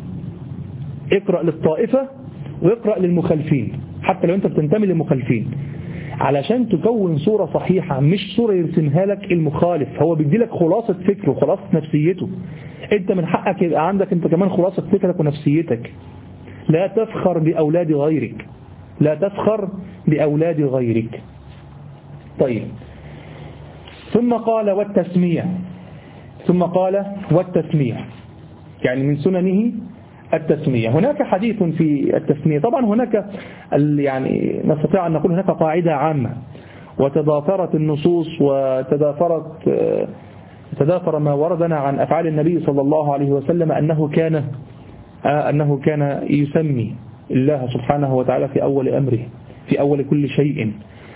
اقرأ للطائفة واقرأ للمخالفين حتى لو انت بتنتمي للمخالفين، علشان تكون صورة صحيحة، مش صورة يرسمها لك المخالف. هو بيدي لك خلاصة فكره وخلاصة نفسيته، انت من حقك يبقى عندك انت كمان خلاصة فكرك ونفسيتك. لا تفخر بأولاد غيرك، لا تفخر بأولاد غيرك. طيب، ثم قال والتسمية، ثم قال والتسمية يعني من سننه التسمية. هناك حديث في التسمية، طبعا هناك يعني نستطيع أن نقول هناك قاعدة عامة، وتضافرت النصوص وتضافرت تضافر ما وردنا عن أفعال النبي صلى الله عليه وسلم أنه كان أنه كان يسمي الله سبحانه وتعالى في أول أمره، في أول كل شيء.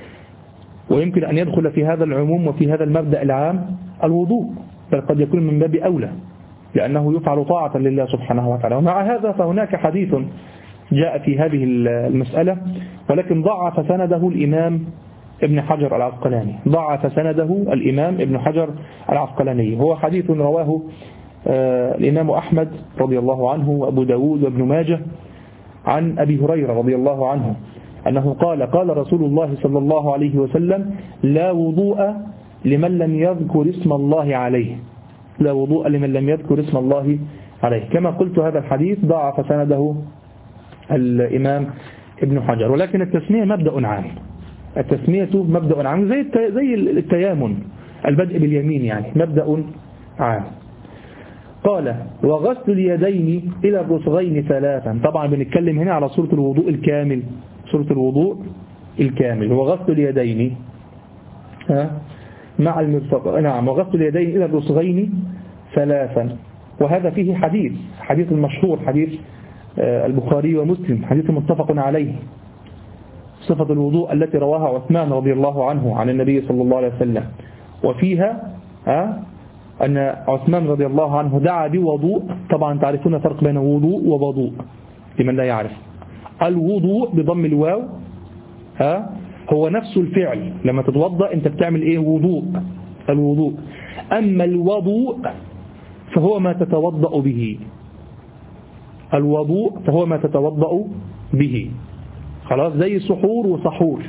ويمكن أن يدخل في هذا العموم وفي هذا المبدأ العام الوضوء، بل قد يكون من باب أولى لأنه يفعل طاعة لله سبحانه وتعالى. ومع هذا فهناك حديث جاء في هذه المسألة، ولكن ضعف سنده الإمام ابن حجر العسقلاني، ضعف سنده الإمام ابن حجر العسقلاني. هو حديث رواه الإمام أحمد رضي الله عنه وأبو داود وابن ماجه عن أبي هريرة رضي الله عنه أنه قال قال رسول الله صلى الله عليه وسلم لا وضوء لمن لم يذكر اسم الله عليه، لا وضوء لمن لم يذكر اسم الله عليه. كما قلت هذا الحديث ضعف سنده الإمام ابن حجر. ولكن التسمية مبدأ عام، التسمية مبدأ عام زي زي التيامن، البدء باليمين يعني مبدأ عام. قال وغسل اليدين إلى الرسغين ثلاثا. طبعا بنتكلم هنا على سورة الوضوء الكامل، سورة الوضوء الكامل. وغسل اليدين ها مع المرفق، نعم، وغسل اليدين إلى الرسغين ثلاثا. وهذا فيه حديث حديث المشهور، حديث البخاري ومسلم، حديث متفق عليه، صفة الوضوء التي رواها عثمان رضي الله عنه عن النبي صلى الله عليه وسلم. وفيها ها أن عثمان رضي الله عنه دعا بوضوء. طبعا تعرفون فرق بين وضوء ووضوء لمن لا يعرف. الوضوء بضم الواو ها هو نفس الفعل، لما تتوضأ انت بتعمل ايه؟ وضوء، الوضوء. اما الوضوء فهو ما تتوضأ به، الوضوء فهو ما تتوضأ به. خلاص، زي سحور وسحور.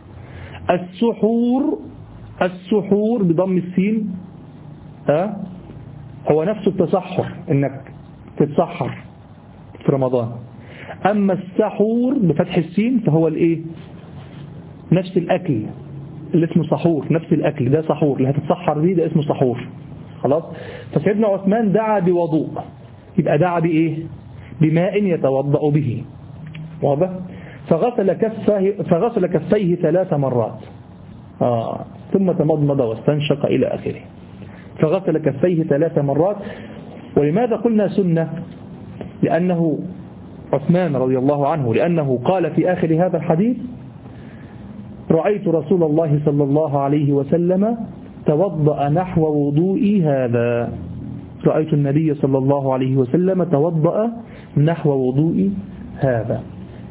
السحور السحور بضم السين ها هو نفس التسحر، انك تتسحر في رمضان. اما السحور بفتح السين فهو الايه؟ نفس الأكل اللي اسمه سحور، نفس الأكل ده سحور اللي هتتسحر بيه، ده اسمه سحور. خلاص. فسيدنا عثمان دعا بوضوء، يبقى دعا بإيه؟ بماء يتوضأ به، واضح؟ فغسل كفيه فغسل كفيه ثلاث مرات آه. ثم تمضمض واستنشق إلى آخره. فغسل كفيه ثلاث مرات. ولماذا قلنا سنة؟ لأنه عثمان رضي الله عنه لأنه قال في آخر هذا الحديث رأيت رسول الله صلى الله عليه وسلم توضأ نحو وضوئي هذا، رأيت النبي صلى الله عليه وسلم توضأ نحو وضوئي هذا.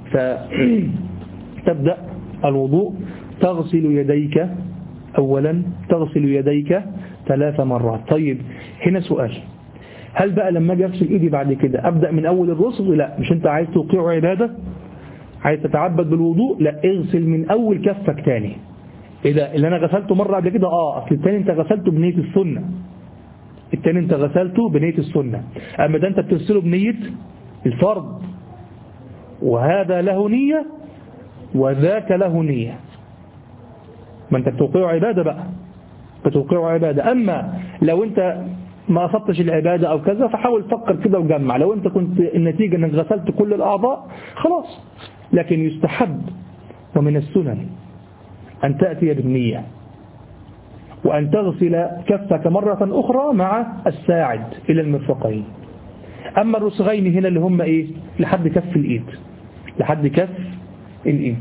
فتبدأ الوضوء تغسل يديك أولا، تغسل يديك ثلاث مرات. طيب هنا سؤال، هل بقى لما اجي اغسل ايدي بعد كده ابدأ من اول الرسغ؟ لا، مش انت عايز توقيع عبادة، عايز تتعبد بالوضوء، لا، اغسل من اول كفك تاني. اذا اللي انا غسلته مرة قبل كده اه اصل التاني انت غسلته بنية السنة، التاني انت غسلته بنية السنة. اما ده انت بتغسله بنية الفرض، وهذا له نية وذاك له نية. ما انت بتوقيع عبادة بقى، بتوقيع عبادة. اما لو انت ما أصبتش العبادة أو كذا فحاول تفكر كده وجمع. لو أنت كنت النتيجة أنك غسلت كل الأعضاء خلاص. لكن يستحب ومن السنن أن تأتي بالنية، وأن تغسل كفك مرة أخرى مع الساعد إلى المرفقين. أما الرسغين هنا اللي هم إيه؟ لحد كف الإيد، لحد كف الإيد.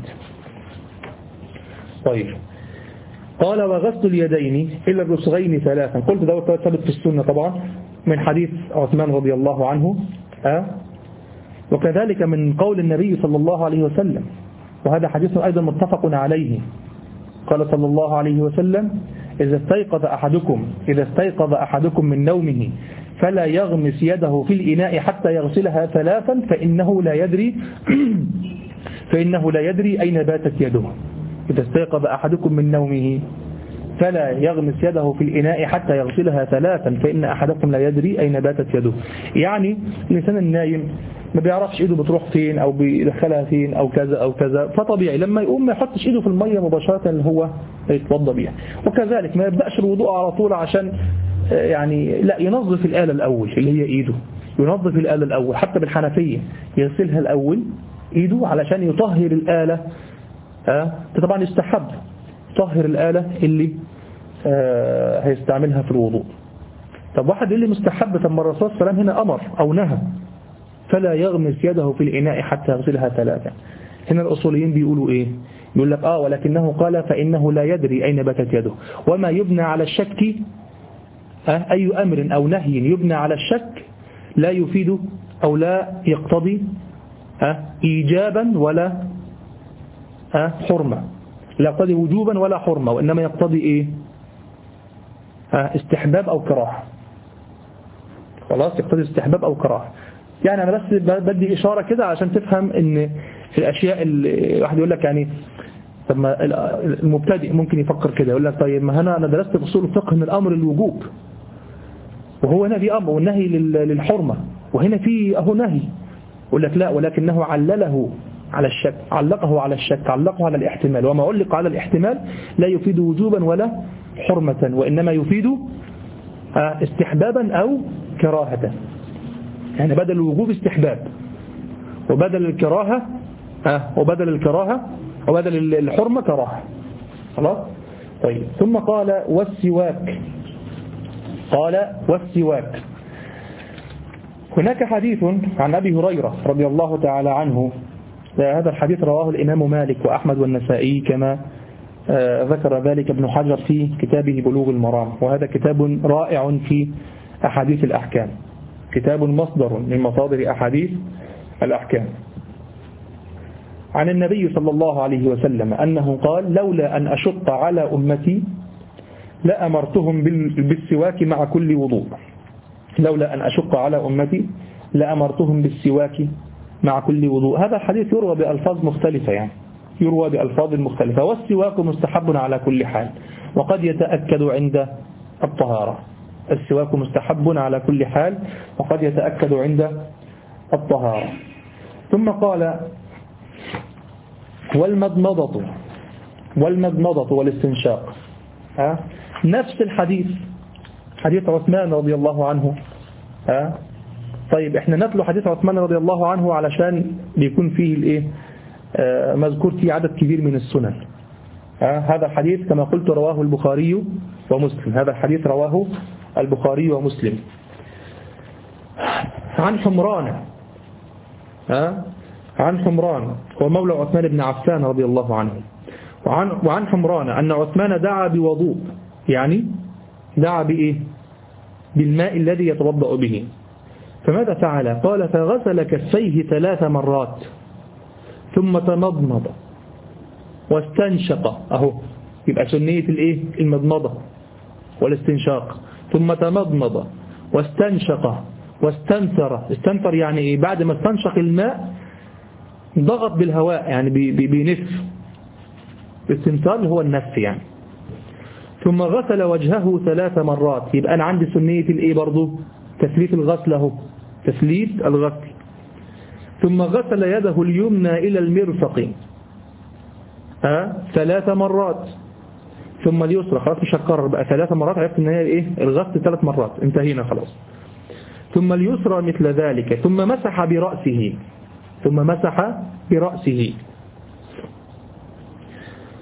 طيب قال وغسل اليدين إلى الرسغين ثلاثا. قلت ده ثابت في السنة طبعا من حديث عثمان رضي الله عنه، أه؟ وكذلك من قول النبي صلى الله عليه وسلم، وهذا حديث أيضا متفق عليه. قال صلى الله عليه وسلم إذا استيقظ أحدكم إذا استيقظ أحدكم من نومه فلا يغمس يده في الإناء حتى يغسلها ثلاثا فإنه لا يدري فإنه لا يدري أين باتت يده. إذا استيقظ أحدكم من نومه فلا يغمس يده في الإناء حتى يغسلها ثلاثا فإن أحدكم لا يدري أين باتت يده. يعني الإنسان النايم ما بيعرفش إيده بتروح فين أو بيدخلها فين أو كذا أو كذا، فطبيعي لما يقوم ما يحطش إيده في المية مباشرة اللي هو يتوضى بيها. وكذلك ما يبدأش الوضوء على طول عشان يعني لا، ينظف الآلة الأول اللي هي إيده، ينظف الآلة الأول حتى بالحنفية يغسلها الأول إيده علشان يطهر الآلة. أه؟ طبعا يستحب طهر الآلة اللي أه هيستعملها في الوضوء. طب واحد اللي مستحب، طب الرسول صلى الله عليه وسلم هنا أمر أو نهى فلا يغمس يده في الإناء حتى يغسلها ثلاثة. هنا الأصوليين بيقولوا إيه؟ يقول لك آه ولكنه قال فإنه لا يدري أين باتت يده. وما يبنى على الشك أه؟ أي أمر أو نهي يبنى على الشك لا يفيد أو لا يقتضي أه؟ إيجابا ولا أه؟ حرمة، لا يقتضي وجوبا ولا حرمة، وإنما يقتضي إيه؟ أه؟ استحباب أو كراهة. خلاص، يقتضي استحباب أو كراهة. يعني أنا بس بدي إشارة كده عشان تفهم إن الأشياء اللي واحد يقول لك يعني طب ما المبتدئ ممكن يفكر كده يقول لك طيب ما هنا أنا درست في أصول الفقه من الأمر الوجوب، وهو هنا في أمر والنهي للحرمة، وهنا في أهو نهي. يقول لك لا، ولكنه علله على الشك، علقه على الشك، علقه على الاحتمال، وما علق على الاحتمال لا يفيد وجوبا ولا حرمة، وإنما يفيد استحبابا أو كراهة. يعني بدل الوجوب استحباب، وبدل الكراهة آه وبدل الكراهة وبدل الحرمة كراهة. خلاص. طيب ثم قال والسواك، قال والسواك. هناك حديث عن أبي هريرة رضي الله تعالى عنه، هذا الحديث رواه الإمام مالك وأحمد والنسائي كما ذكر ذلك ابن حجر في كتابه بلوغ المرام، وهذا كتاب رائع في أحاديث الأحكام، كتاب مصدر من مصادر أحاديث الأحكام. عن النبي صلى الله عليه وسلم أنه قال لولا أن أشق على أمتي لأمرتهم بالسواك مع كل وضوء. لولا أن أشق على أمتي لأمرتهم بالسواك مع كل وضوء. هذا الحديث يروى بألفاظ مختلفة، يعني يروى بألفاظ مختلفة. والسواك مستحب على كل حال وقد يتأكد عند الطهارة. السواك مستحب على كل حال وقد يتأكد عند الطهارة. ثم قال والمضمضة والمضمضة والاستنشاق، ها؟ نفس الحديث، حديث عثمان رضي الله عنه. ها؟ طيب احنا نتلو حديث عثمان رضي الله عنه علشان بيكون فيه الايه آه مذكور فيه عدد كبير من السنن. ها؟ هذا الحديث كما قلت رواه البخاري ومسلم، هذا الحديث رواه البخاري ومسلم. عن حمران، ها؟ عن حمران هو مولى عثمان بن عفان رضي الله عنه. وعن, وعن حمران أن عثمان دعا بوضوء، يعني دعا بإيه؟ بالماء الذي يتوضأ به. فماذا فعل؟ قال فغسل كفيه ثلاث مرات ثم تمضمض واستنشق. أهو يبقى سنية الإيه؟ المضمضة والاستنشاق. ثم تمضمض واستنشق واستنثر. استنثر يعني إيه؟ بعد ما استنشق الماء ضغط بالهواء، يعني بينف. الاستنثار هو النف يعني. ثم غسل وجهه ثلاث مرات. يبقى أنا عندي سنية الإيه برضو؟ تثليث الغسل اهو، تثليث الغسل. ثم غسل يده اليمنى إلى المرفق أه؟ ثلاث مرات. ثم اليسرى، خلاص مش هتكرر بقى، ثلاث مرات. عرفت ان هي ايه؟ الغسل ثلاث مرات، انتهينا خلاص. ثم اليسرى مثل ذلك. ثم مسح برأسه، ثم مسح برأسه.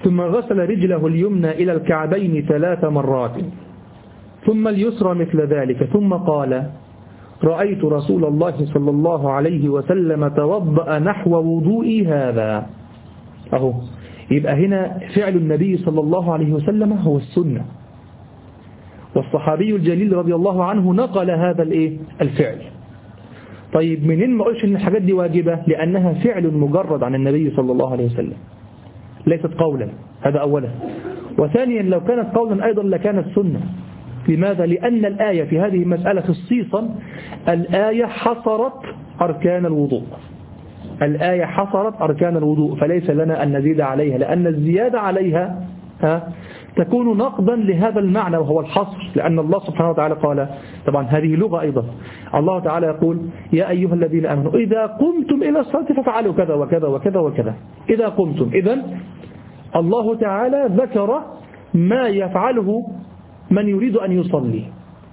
ثم غسل رجله اليمنى إلى الكعبين ثلاث مرات ثم اليسرى مثل ذلك ثم قال رأيت رسول الله صلى الله عليه وسلم توضأ نحو وضوئي هذا. أهو يبقى هنا فعل النبي صلى الله عليه وسلم هو السنة، والصحابي الجليل رضي الله عنه نقل هذا الايه الفعل. طيب منين ما قلش ان الحاجات دي واجبة؟ لأنها فعل مجرد عن النبي صلى الله عليه وسلم ليست قولا، هذا أولا. وثانيا لو كانت قولا أيضا لكانت سنة. لماذا؟ لأن الآية في هذه المسألة خصيصا الآية حصرت أركان الوضوء، الآية حصرت أركان الوضوء، فليس لنا أن نزيد عليها، لأن الزيادة عليها ها تكون نقضا لهذا المعنى وهو الحصر. لأن الله سبحانه وتعالى قال، طبعا هذه لغة أيضا، الله تعالى يقول يا أيها الذين آمنوا إذا قمتم إلى الصلاة فافعلوا كذا وكذا وكذا وكذا. إذا قمتم، إذن الله تعالى ذكر ما يفعله من يريد أن يصلي.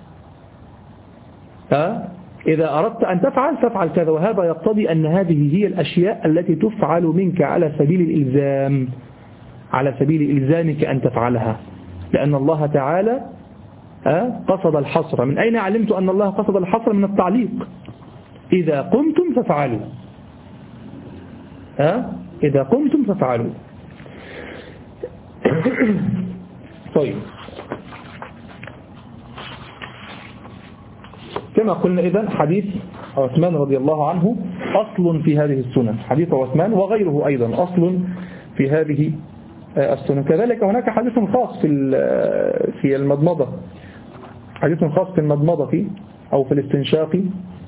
ها إذا أردت أن تفعل فافعل كذا، وهذا يقتضي أن هذه هي الأشياء التي تفعل منك على سبيل الإلزام، على سبيل إلزامك أن تفعلها، لأن الله تعالى قصد الحصر. من أين علمت أن الله قصد الحصر؟ من التعليق، إذا قمتم فافعلوا، ها إذا قمتم فافعلوا. طيب كما قلنا إذن حديث عثمان رضي الله عنه أصل في هذه السنن، حديث عثمان وغيره أيضا أصل في هذه السنن. كذلك هناك حديث خاص في في المضمضة، حديث خاص في المضمضة أو في الاستنشاق.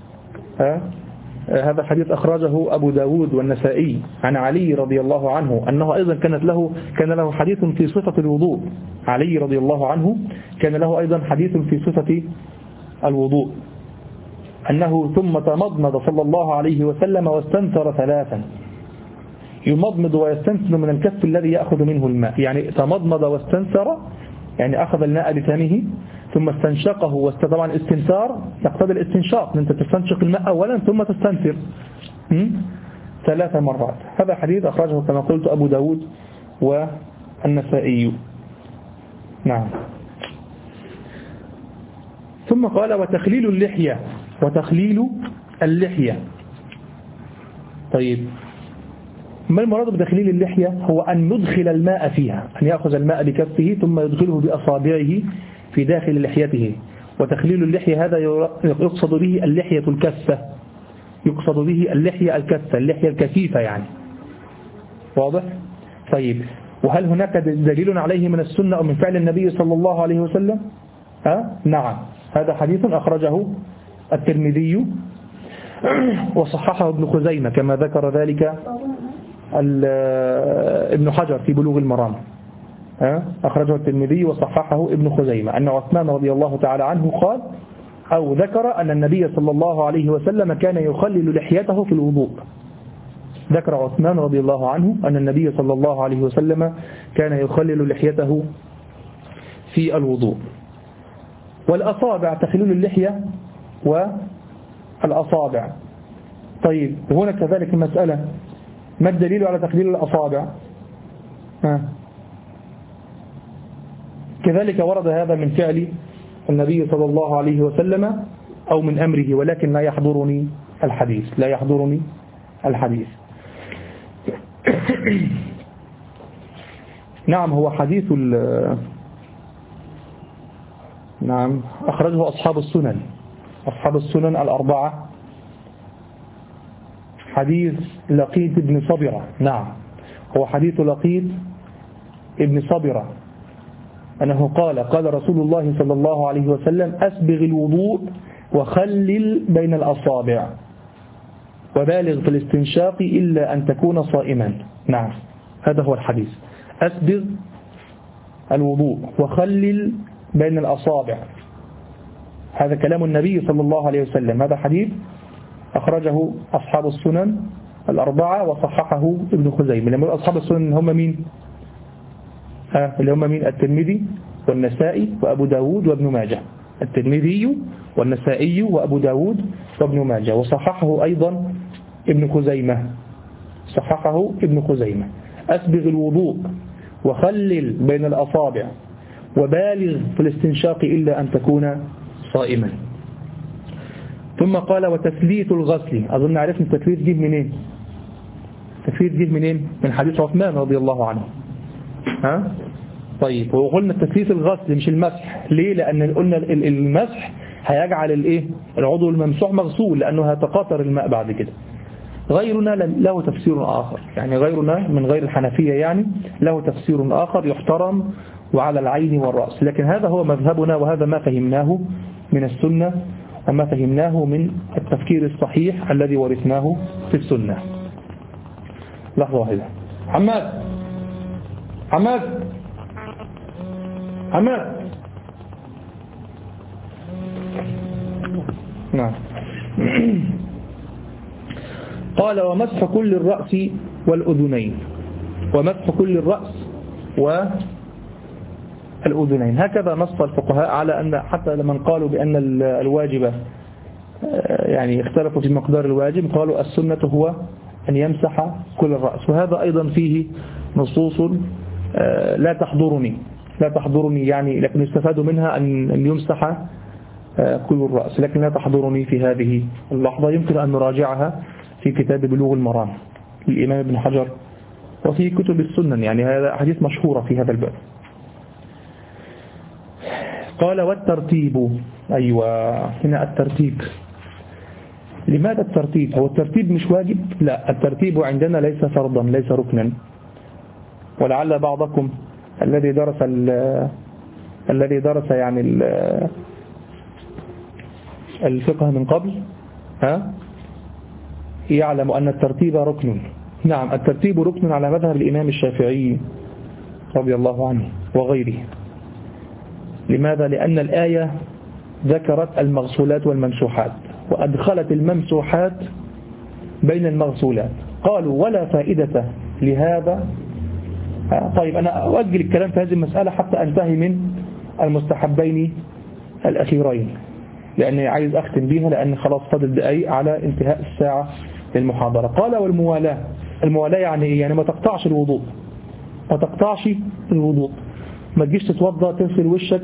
هذا حديث أخرجه أبو داود والنسائي عن علي رضي الله عنه أنه أيضا كانت له كان له حديث في صفة الوضوء. علي رضي الله عنه كان له أيضا حديث في صفة الوضوء، أنه ثم تمضمض صلى الله عليه وسلم واستنثر ثلاثا. يمضمض ويستنثر من الكف الذي يأخذ منه الماء، يعني تمضمض واستنثر يعني أخذ الماء بفمه ثم استنشقه. وطبعا استنثار يقتضي الاستنشاق، أنت تستنشق الماء أولا ثم تستنثر ثلاث مرات. هذا حديث أخرجه كما قلت أبو داود والنسائي. نعم. ثم قال وتخليل اللحية، وتخليل اللحية. طيب ما المراد بتخليل اللحية؟ هو أن ندخل الماء فيها، أن يأخذ الماء بكفه ثم يدخله بأصابعه في داخل لحيته. وتخليل اللحية هذا يقصد به اللحية الكثة، يقصد به اللحية الكثة، اللحية الكثيفة يعني. واضح؟ طيب وهل هناك دليل عليه من السنة أو من فعل النبي صلى الله عليه وسلم؟ ها؟ نعم، هذا حديث أخرجه الترمذي وصححه ابن خزيمة كما ذكر ذلك ابن حجر في بلوغ المرام. أخرجه الترمذي وصححه ابن خزيمة أن عثمان رضي الله تعالى عنه قال أو ذكر أن النبي صلى الله عليه وسلم كان يخلل لحيته في الوضوء. ذكر عثمان رضي الله عنه أن النبي صلى الله عليه وسلم كان يخلل لحيته في الوضوء. والأصابع، تخليل اللحية والأصابع. طيب هنا كذلك المسألة، ما الدليل على تخليل الأصابع؟ ها. كذلك ورد هذا من فعل النبي صلى الله عليه وسلم أو من أمره، ولكن لا يحضرني الحديث، لا يحضرني الحديث. نعم هو حديث نعم أخرجه أصحاب السنن، أصحاب السنن الأربعة، حديث لقيط بن صبرة. نعم هو حديث لقيط ابن صبرة أنه قال قال رسول الله صلى الله عليه وسلم أسبغ الوضوء وخلل بين الأصابع وبالغ في الاستنشاق إلا أن تكون صائما. نعم هذا هو الحديث، أسبغ الوضوء وخلل بين الأصابع، هذا كلام النبي صلى الله عليه وسلم. هذا حديث أخرجه أصحاب السنن الأربعة وصححه ابن خزيمة. لما يقول أصحاب السنن هم مين؟ ها اللي هم مين؟ الترمذي والنسائي وأبو داود وابن ماجه. الترمذي والنسائي وأبو داود وابن ماجه، وصححه أيضا ابن خزيمة، صححه ابن خزيمة. أسبغ الوضوء وخلل بين الأصابع وبالغ في الاستنشاق إلا أن تكون صائما. ثم قال وتثليث الغسل. أظن عرفنا التثليث جه منين؟ التثليث جه منين؟ من حديث عثمان رضي الله عنه. ها؟ طيب وقلنا التثليث الغسل مش المسح. ليه؟ لأن قلنا المسح هيجعل الايه العضو الممسوح مغسول لأنه هيتقاطر الماء بعد كده. غيرنا له تفسير آخر، يعني غيرنا من غير الحنفية يعني له تفسير آخر يحترم وعلى العين والرأس، لكن هذا هو مذهبنا وهذا ما فهمناه من السنة وما فهمناه من التفكير الصحيح الذي ورثناه في السنة. لحظة واحدة. حماد حماد حماد نعم. قال ومسح كل الرأس والأذنين، ومسح كل الرأس والأذنين. هكذا نص الفقهاء على أن حتى لمن قالوا بأن الواجب يعني اختلفوا في مقدار الواجب، قالوا السنة هو أن يمسح كل الرأس، وهذا أيضا فيه نصوص لا تحضرني لا تحضرني يعني لكن يستفاد منها أن يمسح كل الرأس، لكن لا تحضرني في هذه اللحظة. يمكن أن نراجعها في كتاب بلوغ المرام للإمام ابن حجر وفي كتب السنن، يعني هذا حديث مشهورة في هذا الباب. قال والترتيب. أيوة هنا الترتيب. لماذا الترتيب؟ هو الترتيب مش واجب؟ لا، الترتيب عندنا ليس فرضا ليس ركنا، ولعل بعضكم الذي درس الذي درس يعني الفقه من قبل ها يعلم أن الترتيب ركن. نعم الترتيب ركن على مذهب الإمام الشافعي رضي الله عنه وغيره. لماذا؟ لأن الآية ذكرت المغسولات والممسوحات وأدخلت الممسوحات بين المغسولات. قالوا ولا فائدة لهذا. طيب أنا أؤجل الكلام في هذه المسألة حتى أنتهي من المستحبين الأخيرين، لأني عايز أختم بيها لأن خلاص فاضل دقايق على انتهاء الساعة للمحاضرة. قال والموالاة. الموالاة يعني إيه؟ يعني ما تقطعش الوضوء، ما تقطعش الوضوء، ما تجيش تتوضأ تغسل وشك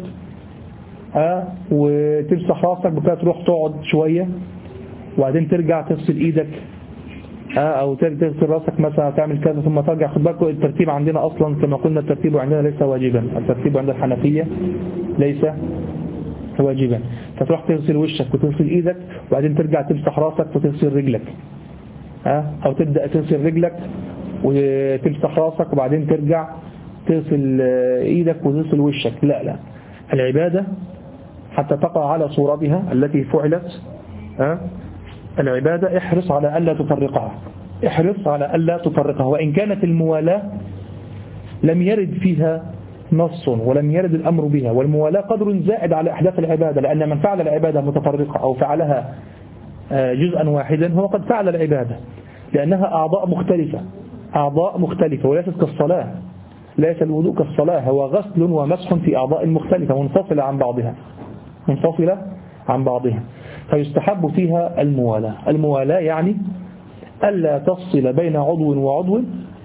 ها وتمسح راسك بكده تروح تقعد شوية وبعدين ترجع تغسل إيدك ها أو تغسل راسك مثلا تعمل كذا ثم ترجع. خد بالك الترتيب عندنا أصلا كما قلنا الترتيب عندنا ليس واجبا، الترتيب عند الحنفية ليس واجبا. فتروح تغسل وشك وتغسل ايدك وبعدين ترجع تمسح راسك وتغسل رجلك ها او تبدأ تغسل رجلك وتمسح راسك وبعدين ترجع تغسل ايدك وتغسل وشك. لا لا، العبادة حتى تقع على صورتها التي فعلت ها العبادة احرص على ألا تفرقها، احرص على ألا تفرقها. وإن كانت الموالاة لم يرد فيها نص ولم يرد الأمر بها، والموالاة قدر زائد على أحداث العبادة، لأن من فعل العبادة متفرقة أو فعلها جزءا واحدا هو قد فعل العبادة، لأنها أعضاء مختلفة أعضاء مختلفة وليست كالصلاة. ليس الوضوء كالصلاة، هو غسل ومسح في أعضاء مختلفة منفصلة عن بعضها منفصلة عن بعضها فيستحب فيها الموالاة. الموالاة يعني ألا تفصل بين عضو وعضو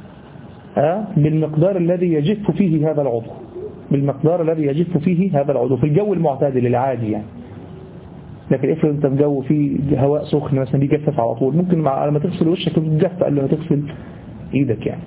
بالمقدار الذي يجف فيه هذا العضو بالمقدار الذي يجف فيه هذا العضو في الجو المعتدل العادي يعني. لكن افرض انت في جو فيه هواء سخن مثلا بيجفف على طول، ممكن مع لما تغسل وشك تجف قبل ما تغسل ايدك يعني.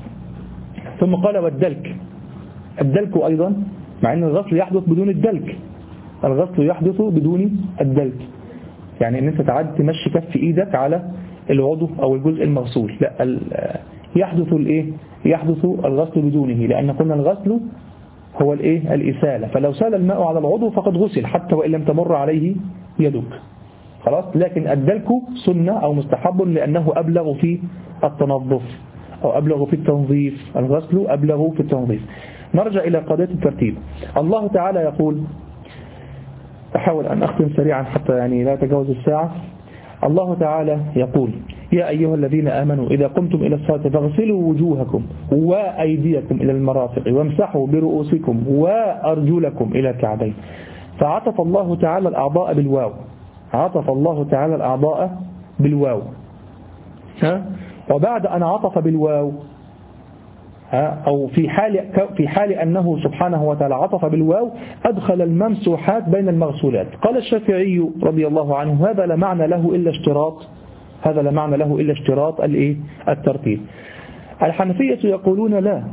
ثم قال والدلك. الدلك ايضا مع ان الغسل يحدث بدون الدلك، الغسل يحدث بدون الدلك، يعني ان انت تعد تمشي كف ايدك على العضو او الجزء المغسول، لا يحدث الايه يحدث الغسل بدونه، لان قلنا الغسل هو الايه الإسالة، فلو سال الماء على العضو فقد غسل حتى وإن لم تمر عليه يدك خلاص. لكن الدلك سنة أو مستحب لأنه أبلغ في التنظف أو أبلغ في التنظيف، الغسل أبلغ في التنظيف. نرجع إلى قضية الترتيب. الله تعالى يقول، أحاول أن أختم سريعا حتى يعني لا تجاوز الساعة. الله تعالى يقول يا أيها الذين آمنوا إذا قمتم إلى الصلاة فاغسلوا وجوهكم وأيديكم إلى المرافق وامسحوا برؤوسكم وأرجلكم إلى الكعبين. فعطف الله تعالى الأعضاء بالواو عطف الله تعالى الأعضاء بالواو ها؟ وبعد أن عطف بالواو أو في حال في حال أنه سبحانه وتعالى عطف بالواو أدخل الممسوحات بين المغسولات. قال الشافعي رضي الله عنه هذا لا معنى له إلا اشتراط هذا لا معنى له إلا اشتراط الإيه الترتيب. الحنفية يقولون لا،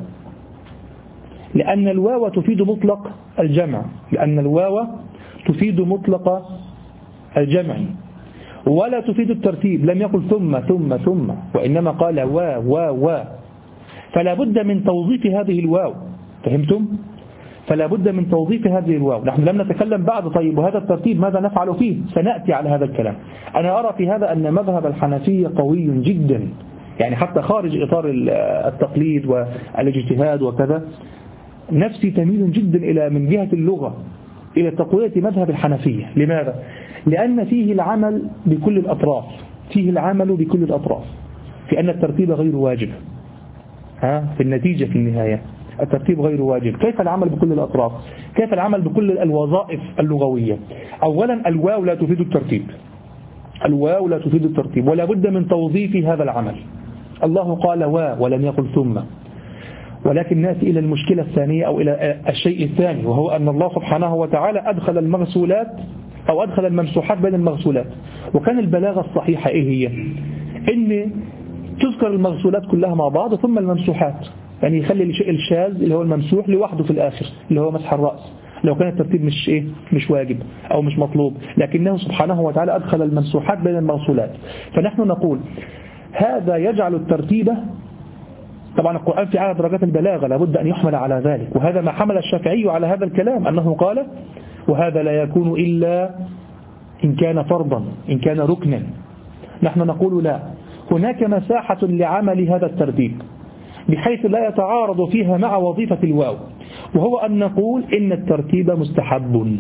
لأن الواو تفيد مطلق الجمع لأن الواو تفيد مطلق الجمع ولا تفيد الترتيب. لم يقل ثم ثم ثم وإنما قال وا وا وا، فلا بد من توظيف هذه الواو. فهمتم؟ فلا بد من توظيف هذه الواو. نحن لم نتكلم بعد. طيب وهذا الترتيب ماذا نفعل فيه؟ سنأتي على هذا الكلام. أنا أرى في هذا أن مذهب الحنفية قوي جدا، يعني حتى خارج إطار التقليد والاجتهاد وكذا، نفسي تميل جدا إلى من جهة اللغة إلى تقوية مذهب الحنفية. لماذا؟ لأن فيه العمل بكل الأطراف فيه العمل بكل الأطراف في أن الترتيب غير واجب. ها في النتيجة في النهاية الترتيب غير واجب. كيف العمل بكل الأطراف؟ كيف العمل بكل الوظائف اللغوية؟ أولا الواو لا تفيد الترتيب الواو لا تفيد الترتيب ولا بد من توظيف هذا العمل. الله قال وا ولم يقل ثم. ولكن نأتي إلى المشكلة الثانية أو إلى الشيء الثاني، وهو أن الله سبحانه وتعالى أدخل المغسولات أو أدخل الممسوحات بين المغسولات. وكان البلاغة الصحيحة إيه هي؟ إن تذكر المغسولات كلها مع بعض ثم الممسوحات، يعني يخلي الشيء الشاذ اللي هو الممسوح لوحده في الآخر اللي هو مسح الرأس، لو كان الترتيب مش إيه مش واجب أو مش مطلوب، لكنه سبحانه وتعالى أدخل الممسوحات بين المغسولات. فنحن نقول هذا يجعل الترتيب، طبعا القرآن في أعلى درجات البلاغة لابد أن يحمل على ذلك، وهذا ما حمل الشافعي على هذا الكلام أنه قال وهذا لا يكون إلا إن كان فرضا إن كان ركنا. نحن نقول لا، هناك مساحة لعمل هذا الترتيب بحيث لا يتعارض فيها مع وظيفة الواو، وهو أن نقول إن الترتيب مستحب.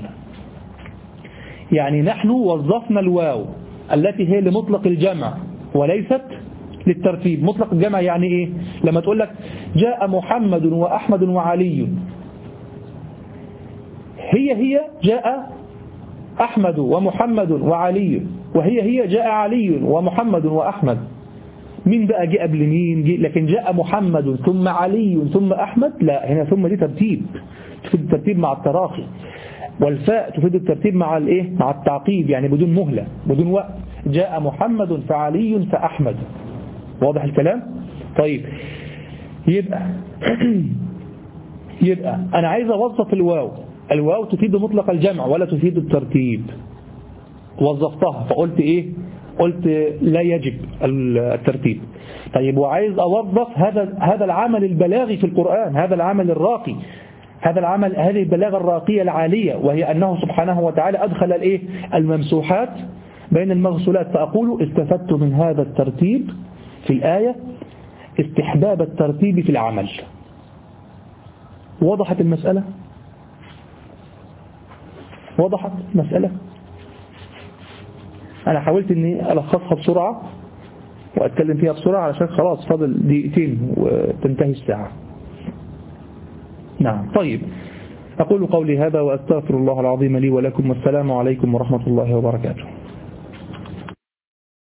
يعني نحن وظفنا الواو التي هي لمطلق الجمع وليست للترتيب. مطلق الجمع يعني إيه؟ لما تقول لك جاء محمد وأحمد وعلي، هي هي جاء أحمد ومحمد وعلي، وهي هي جاء علي ومحمد وأحمد. مين بقى جاء قبل مين؟ جاء لكن جاء محمد ثم علي ثم أحمد، لا، هنا ثم دي ترتيب، تفيد الترتيب مع التراخي، والفاء تفيد الترتيب مع الايه مع التعقيب، يعني بدون مهلة بدون وقت. جاء محمد فعلي فأحمد. واضح الكلام؟ طيب يبقى يبقى أنا عايز أوظف الواو. الواو تفيد مطلق الجمع ولا تفيد الترتيب. وظفتها فقلت إيه؟ قلت لا يجب الترتيب. طيب وعايز أوظف هذا هذا العمل البلاغي في القرآن، هذا العمل الراقي، هذا العمل هذه البلاغة الراقية العالية، وهي أنه سبحانه وتعالى أدخل الإيه الممسوحات بين المغسولات. فأقول استفدت من هذا الترتيب في الآية استحباب الترتيب في العمل. وضحت المسألة؟ وضحت المسألة؟ أنا حاولت أني ألخصها بسرعة وأتكلم فيها بسرعة علشان خلاص فاضل دقيقتين وتنتهي الساعة. نعم. طيب أقول قولي هذا وأستغفر الله العظيم لي ولكم، والسلام عليكم ورحمة الله وبركاته.